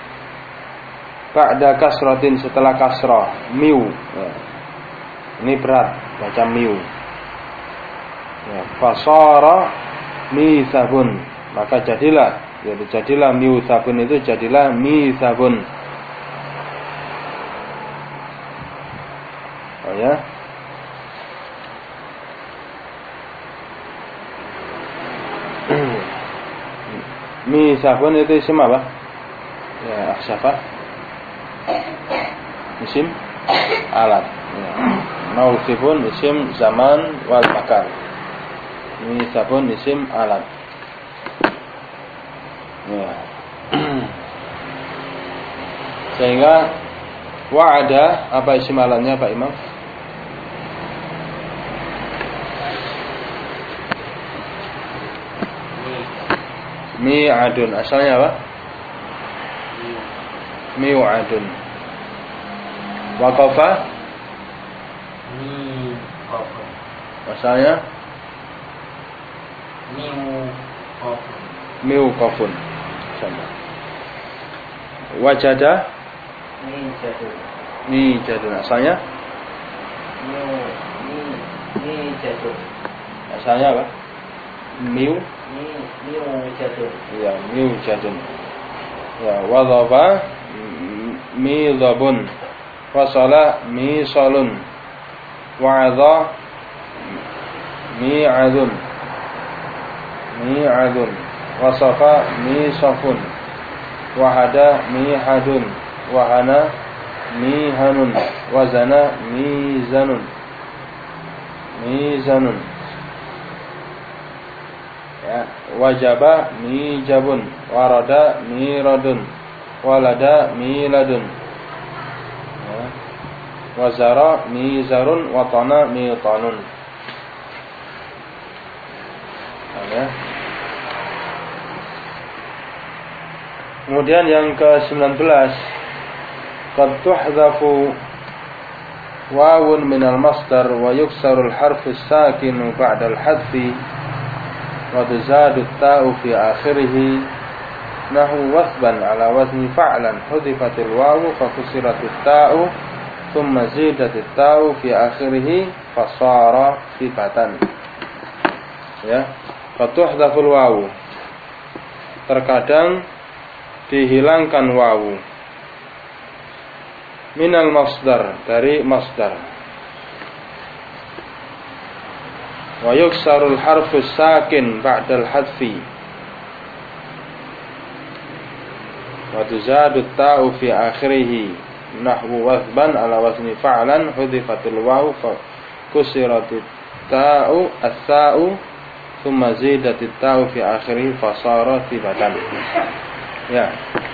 ba'da kasratin, setelah kasrah. Miu. Ya. Ini berat, baca miu. Ya. Fasara misabun, maka jadilah, jadi jadilah miusabun itu jadilah misabun. Oh ya. Misabun itu isim apa? Ya, siapa? Isim alat. Ya. Mausifun isim zaman wal makan. Misabun isim alat. Ya. Sehingga wa'ada, apa isim alatnya Pak Imam? Mi'adun, asalnya apa? Mi'adun. Waqafa? Mi'qafun. Asalnya? Mi'qafun. Mi'qafun. Sama. Wajada? Mi'jadun. Mi'jadun, asalnya? Mi'jadun. Asalnya apa? Mi'jadun. Ya, mi'jadun. Ya, wadhafa midhabun. Wasala misalun. Wa'adha mi'adun. Mi'adun. Wasafa misafun. Wahada mihadun. Wahana mihanun. Wazana mizanun. Mizanun. Ya, wajaba mijabun. Warada miradun. Walada miladun. Ya. Wazara mizarun. Watana mitanun. Ya. Kemudian yang ke-19, qad tuhdhafu wawun minal masdar wa yuksarul harfu sakinu ba'dal hadfi wa tuzadu ta'u fi akhirih nahu wasban ala wazni fa'lan hudifatil wawu fa kusiratit ta'u thumma zidatit ta'u fi akhirih fasara sifatan. Ya, qad tuhdhaful wawu, terkadang dihilangkan wawu minal masdar, dari masdar. Wa yuksarul harfu sakin ba'dal hadfi wa tuzadu ta'u fi akhirih nahwu wasban ala wazni fa'lan hudifatul wawu kusiratit ta'u as-sa'u thumma zidatit ta'u fi akhirih fasara thibatan. Ya.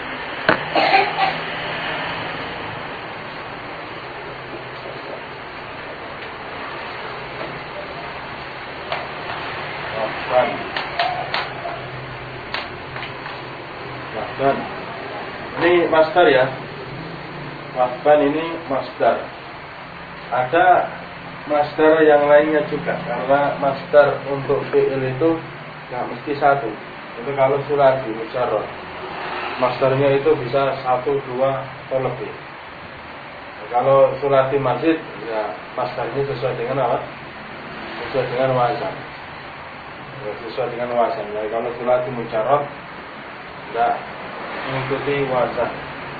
Wahban. Ini masdar ya. Wahban ini masdar. Ada masdar yang lainnya juga, karena masdar untuk fi'il itu nggak mesti satu. Itu kalau sulasi mujarrad, masdarnya itu bisa 1, 2 atau lebih. Kalau sulasi mazid, ya masdarnya sesuai dengan apa? Sesuai dengan wazan. Ya, sesuai dengan wazan. Jadi kalau sulasi mujarrad tidak mengikuti wazan.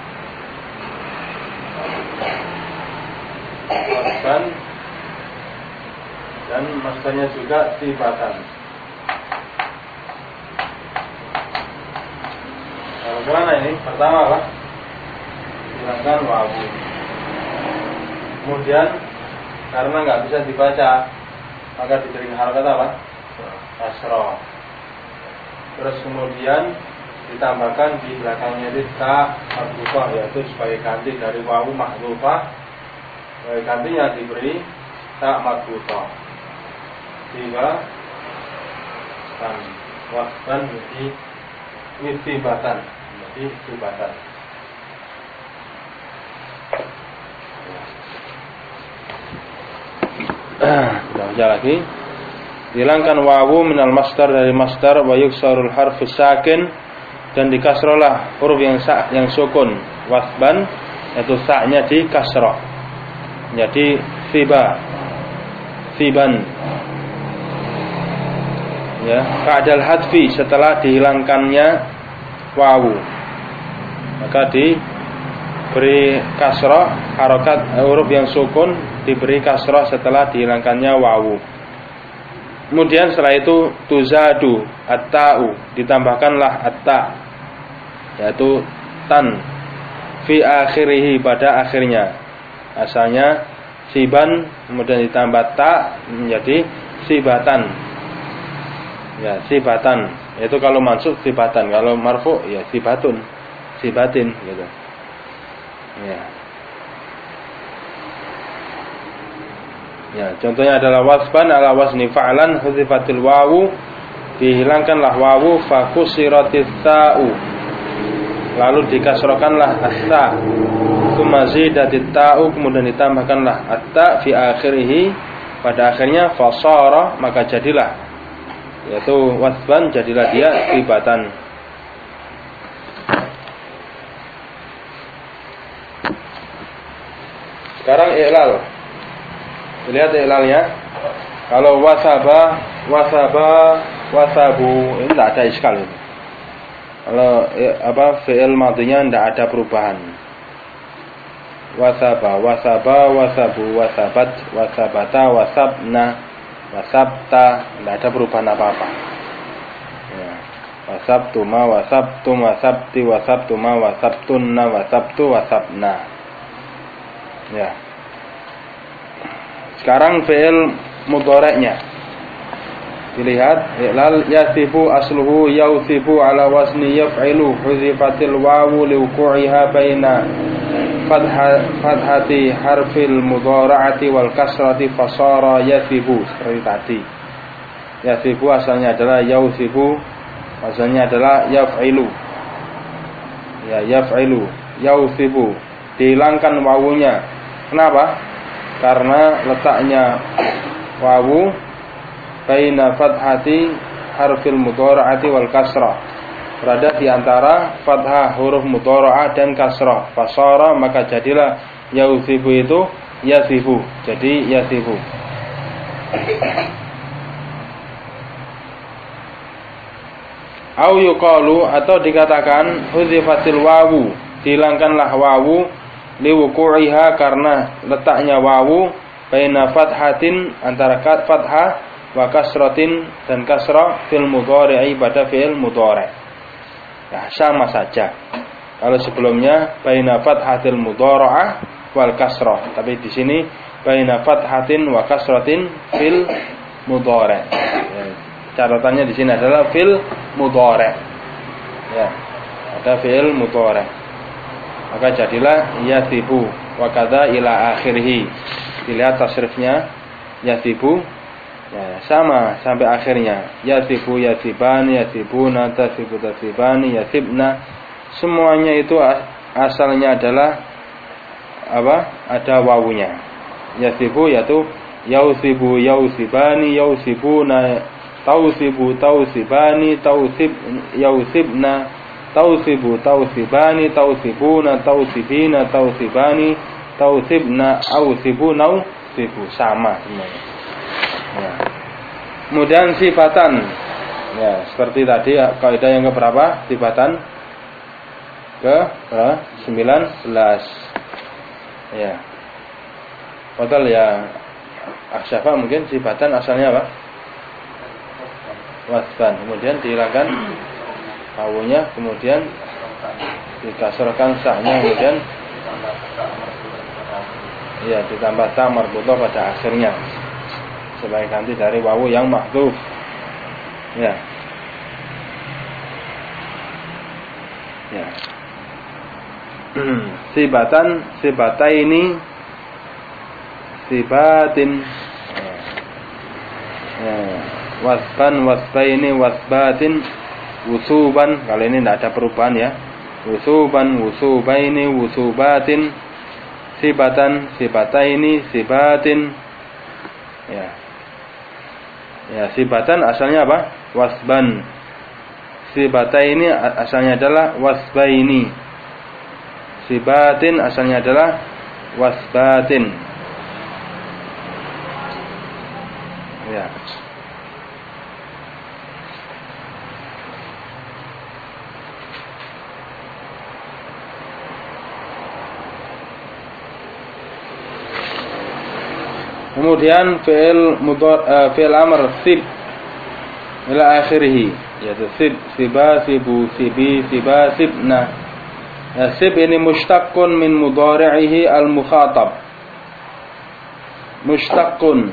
Wazan dan masdarnya juga tibatan. Bagaimana ini? Pertama apa? Hilangkan wawu. Kemudian karena nggak bisa dibaca, maka diberi harakat apa? Kasroh. Terus kemudian ditambahkan di belakangnya itu ta mahdhufah, yaitu sebagai ganti dari wawu mahdhufah. Sebagai gantinya diberi ta mahdhufah. Tiga dan wasban jadi istibatan. Jadi istibatan. Kita baca lagi. Hilangkan wawu minal masdar dari masdar wa yuksarul harfu sakin dan dikasrolah huruf yang sukun wasban, yaitu sa-nya di kasroh. Jadi fiban. Ya, ba'dal hadfi, setelah dihilangkannya wawu, maka diberi kasroh, harokat huruf yang sukun diberi kasroh setelah dihilangkannya wawu. Kemudian setelah itu tuzadu at-ta'u, ditambahkanlah at-ta', yaitu tan, fi akhirihi, pada akhirnya. Asalnya siban, kemudian ditambah ta menjadi sibatan. Ya, sibatan. Itu kalau mansub sibatan, kalau marfu ya sibatun, sibatin gitu. Ya. Ya, contohnya adalah wasban ala wazni fa'lan hudzifatil wawu, dihilangkanlah wawu fa kusiratis ta'u, lalu dikasrokanlah as-sa, tsumma zidatit ta'u, kemudian ditambahkanlah at-ta fi akhirih, pada akhirnya fasara, maka jadilah, yaitu wasban, jadilah dia tibatan. Sekarang i'lal. Lihat i'lalnya. Kalau wasaba, wasabu, ini tidak ada iskal ini. Kalau fi'il madhinya tidak ada perubahan. Wasaba, wasabu, wasabat, wasabata, wasabna, wasabta, tidak ada perubahan apa-apa. Ya. Wasabtuma, wasabtum, wasabti, wasabtuma, wasabtunna, wasabtu, wasabna. Ya. Sekarang fi'il mudhari'nya. Dilihat, i'lal yasifu asluhu yausifu ala wasni yaf'ilu, huzifatil wawu liwuqu'iha baina fathati harfil mudhara'ati wal kasrati fasara yasifu, seperti tadi. Yasifu asalnya adalah yausifu, asalnya adalah yaf'ilu. Ya, yaf'ilu, yausifu, dihilangkan wawunya. Kenapa? Karena letaknya wawu baina fathati harfil mudhara'ati wal kasrah, berada di antara fathah huruf mudhara'ah dan kasrah. Fasara, maka jadilah yausifu itu yasifu, jadi yasifu. Au yuqalu, atau dikatakan hudzifatil wawu, dihilangkanlah wawu liwuqu'iha, karena letaknya wawu baina fathatin, antara fathah, wa kasratin, dan kasrah, fil mudhari'i, pada fi'il mudhari'. Nah, sama saja. Kalau sebelumnya baina fathatil mudhara'ah wal kasrah, tapi di sini baina fathatin wa kasratin fil mudhari'. Ya, catatannya di sini adalah fil mudhari'. Ya, ada fi'il mudhari'. Maka jadilah yathibu wa kadza ila akhirih. Dilihat tasrifnya yathibu, ya, sama sampai akhirnya. Yathibu, yathibani, yathibuna, tathibu, tathibani, yathibna. Semuanya itu asalnya adalah apa? Ada wawunya. Yathibu yaitu yauthibu, yauthibani, yauthibuna, tauthibu, tauthibani, tauthib, yauthibna, tauthibu, tauthibani, tauthibuna, tauthibina, tauthibani, tauthibna, authibu, nauthibu. Sama semuanya. Ya. Kemudian sifatan. Ya, seperti tadi kaidah yang keberapa? Sifatan ke 19. Ya. Total ya Aksyafa mungkin sifatan asalnya apa? Wasban. Kemudian dihilangkan wawunya, kemudian dikasrahkan sahnya, kemudian ya ditambah ta marbuthah pada akhirnya sebagai ganti dari wawu yang mahdhuf. Ya. Ya. Sibataini, sibatin, wasban, wasbaini, wasbatin, wusuban. Kali ini tidak ada perubahan ya. Wusuban, wusubaini, wusubatin, sibatan, sibataini, sibatin. Ya. Ya, sibatan asalnya apa? Wasban. Sibataini asalnya adalah wasbaini. Sibatin asalnya adalah wasbatin. Ya. Kemudian fi'il amr sib ila akhirih, yaitu sib, siba, sibu, sibi, siba, sibna. Ya, sib ini mushtaqqun min mudhari'ihi al-mukhatab. Mushtaqqun.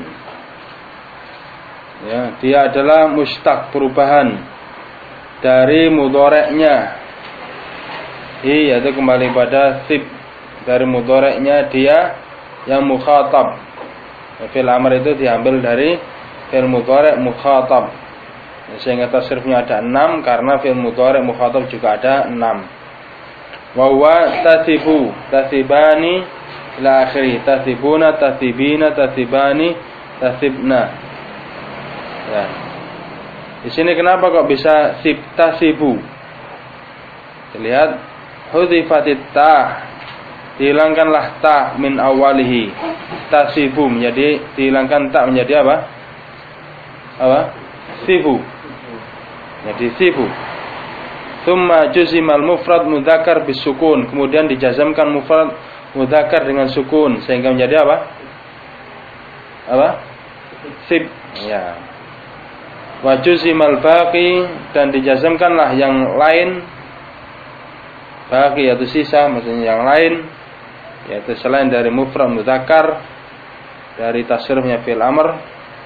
Ya, dia adalah mushtaq, perubahan dari mudhari'nya. Yaitu kembali pada sib, dari mudhari'nya dia yang mukhatab. Fi'il amr itu diambil dari fi'il mudhari' mukhatab. Sehingga tasrifnya ada 6 karena fi'il mudhari' mukhatab juga ada 6. Wa huwa tasibu, tasibani ila akhiri, tasibuna, tasibina, tasibani, tasibna. Ya. Di sini kenapa kok bisa sib tasibu? Lihat, hudhifatit ta, dihilangkanlah ta min awalihi. Tasibu menjadi dihilangkan ta menjadi apa? Apa? Sibu. Jadi sibu. Tsumma juzimal mufrad mudzakkar bisukun, kemudian dijazamkan mufrad mudzakkar dengan sukun sehingga menjadi apa? Apa? Sib. Ya. Wa juzimal baqi, dan dijazamkanlah yang lain. Baqi yaitu sisa, maksudnya yang lain, yaitu selain dari mufrad mudzakkar, dari tasrifnya fi'il amr,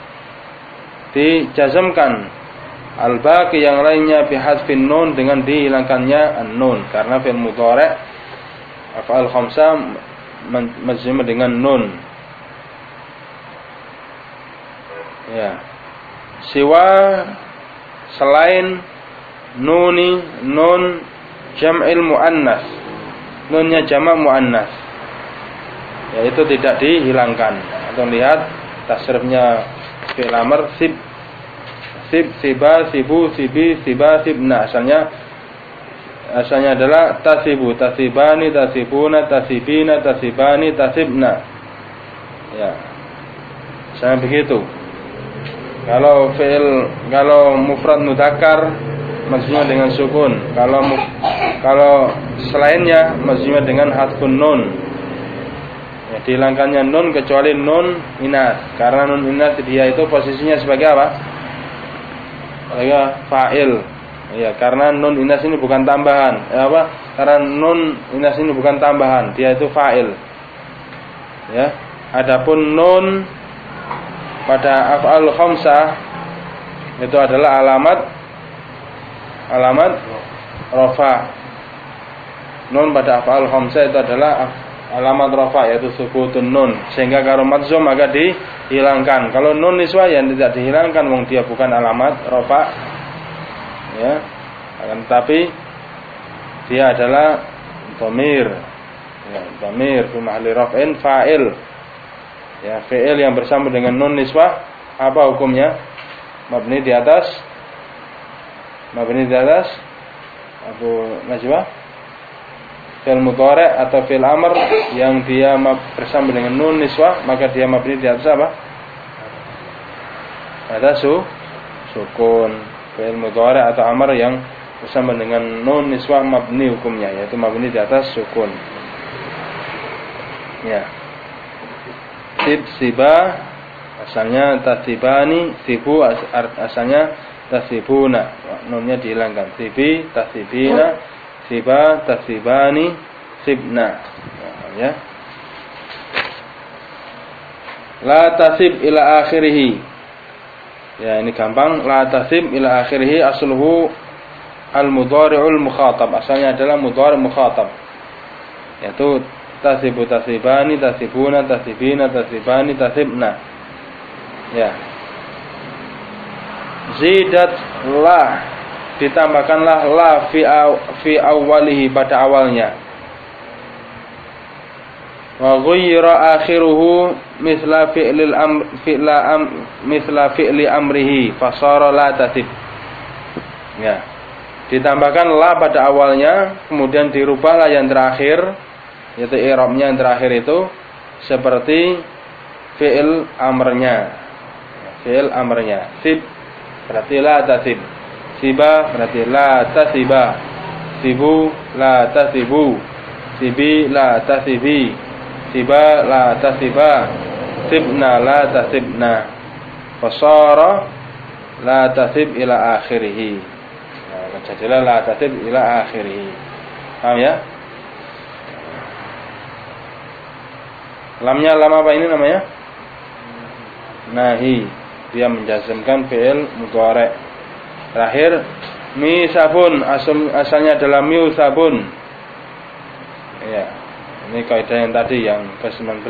dijazamkan al-baqi yang lainnya bihadfin nun, dengan dihilangkannya an-nun, karena fi'il mudhari' af'al khamsah majzum dengan nun. Ya. Siwa, selain nuni, nun jam'il muannas, nunnya jamak muannas, yaitu tidak dihilangkan. Atau lihat tasrifnya fi'il amr sib, sib, siba, sibu, sibi, siba, sibna. Asalnya adalah tasibu, tasibani, tasibuna, tasibina, tasibani, tasibna. Ya. Saya begitu. Kalau mufrad mudzakkar maksudnya dengan sukun. Kalau selainnya maksudnya dengan hadfun nun. Ya, dihilangkannya nun kecuali nun inas. Karena nun inas dia itu posisinya sebagai apa? Sebagai fa'il. Ya, karena nun inas ini bukan tambahan. Karena nun inas ini bukan tambahan, dia itu fa'il. Ya. Adapun nun pada af'al khamsah itu adalah alamat rafa. Nun pada af'al khamsah itu adalah alamat rafa, yaitu sukutun nun, sehingga kalau madzum maka dihilangkan. Kalau nun niswah yang tidak dihilangkan, wong dia bukan alamat rafa, ya, akan tetapi dia adalah dhamir, ya, dhamir fi mahalli raf'in fa'il, ya, fi'il yang bersama dengan nun niswah. Apa hukumnya? Mabni di atas Abu Najwa, fi'il mudhari' atau fi'il amr yang dia bersama dengan nun niswah, maka dia mabni di atas apa? Ada sukun. Fi'il mudhari' atau amr yang bersama dengan nun niswah mabni hukumnya, yaitu mabni di atas sukun. Ya. Siba asalnya tasibani, sibu asalnya tasibuna, nunnya dihilangkan. Sibi tasibina, siba tasibani, sibna, ya. La tasib ila akhirih. Ya, ini gampang. La tasib ila akhirih asluhu al-mudhari'ul mukhatab. Asalnya adalah mudhari' mukhatab. Yaitu tasibu tasibani, tasibuna, tasibina, tasibani, tasibna. Ya. Zidat la, ditambahkanlah la fi awwalihi, pada awalnya. Wa ghayyira akhiruhu misla fi'li amrihi fasara la tasib. Ya. Ditambahkan la pada awalnya, kemudian dirubahlah yang terakhir, yaitu i'rabnya yang terakhir itu seperti fi'il amrnya. Fi'il amrnya. Sib berarti la tasib. Siba berarti la tasiba. Sibu la tasibu. Sibi la tasibi. Siba la tasiba. Sibna la tasibna. Fasara la tasib ila akhirih. Nah, jadilah la tasib ila akhirih. Paham ya? Lamnya lam apa ini namanya? Nahi. Dia menjazmkan fi'il mudhari'. Terakhir misabun, asalnya adalah miusabun. Ya. Ini kaidah yang tadi yang ke-19.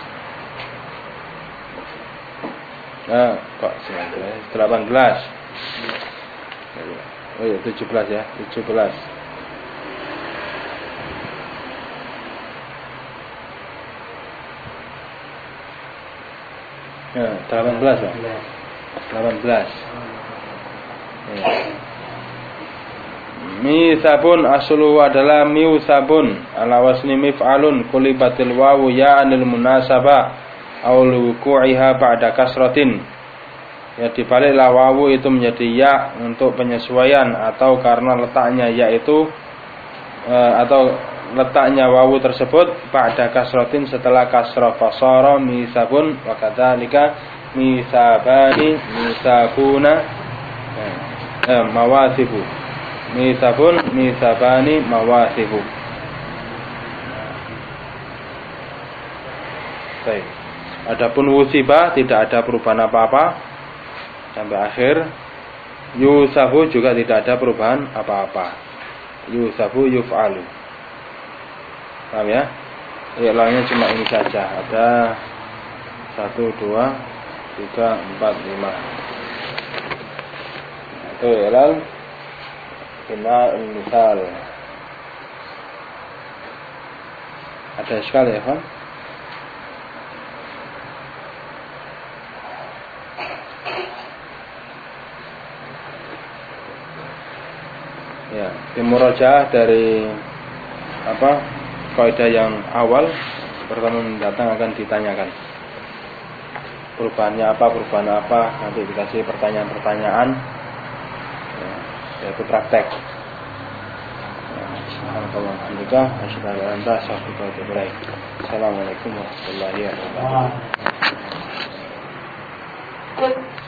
Nah, kok 19? 18. Oh ya, 17 ya, 17. Ya, 18 ya. 18. Ya. Misabun aslu adalah miusabun, ala wasni mif'alun, kulibatil wawu ya'anil munasabah aw wuqu'iha ba'da kasratin. Ya, dibaliklah wawu itu menjadi ya untuk penyesuaian, atau karena letaknya ya itu atau letaknya wawu tersebut ba'da kasratin, setelah kasrah. Fasara misabun wa kadzalika misabani, misabuna, mawasibu. Misabun, misabani, mawasibu. Baik. Adapun wusibah tidak ada perubahan apa-apa sampai akhir. Yusabu juga tidak ada perubahan apa-apa. Yusabu yuf'alu. Paham ya? Ilahnya cuma ini saja. Ada 1, 2, 3, 4, 5. Itu ilal bina misal. Ada sekali ya, Pak? Ya, dimurajaah dari kaidah yang awal, pertemuan mendatang akan ditanyakan perubahan apa, nanti dikasih pertanyaan-pertanyaan, ya, yaitu praktek. Assalamualaikum warahmatullahi wabarakatuh.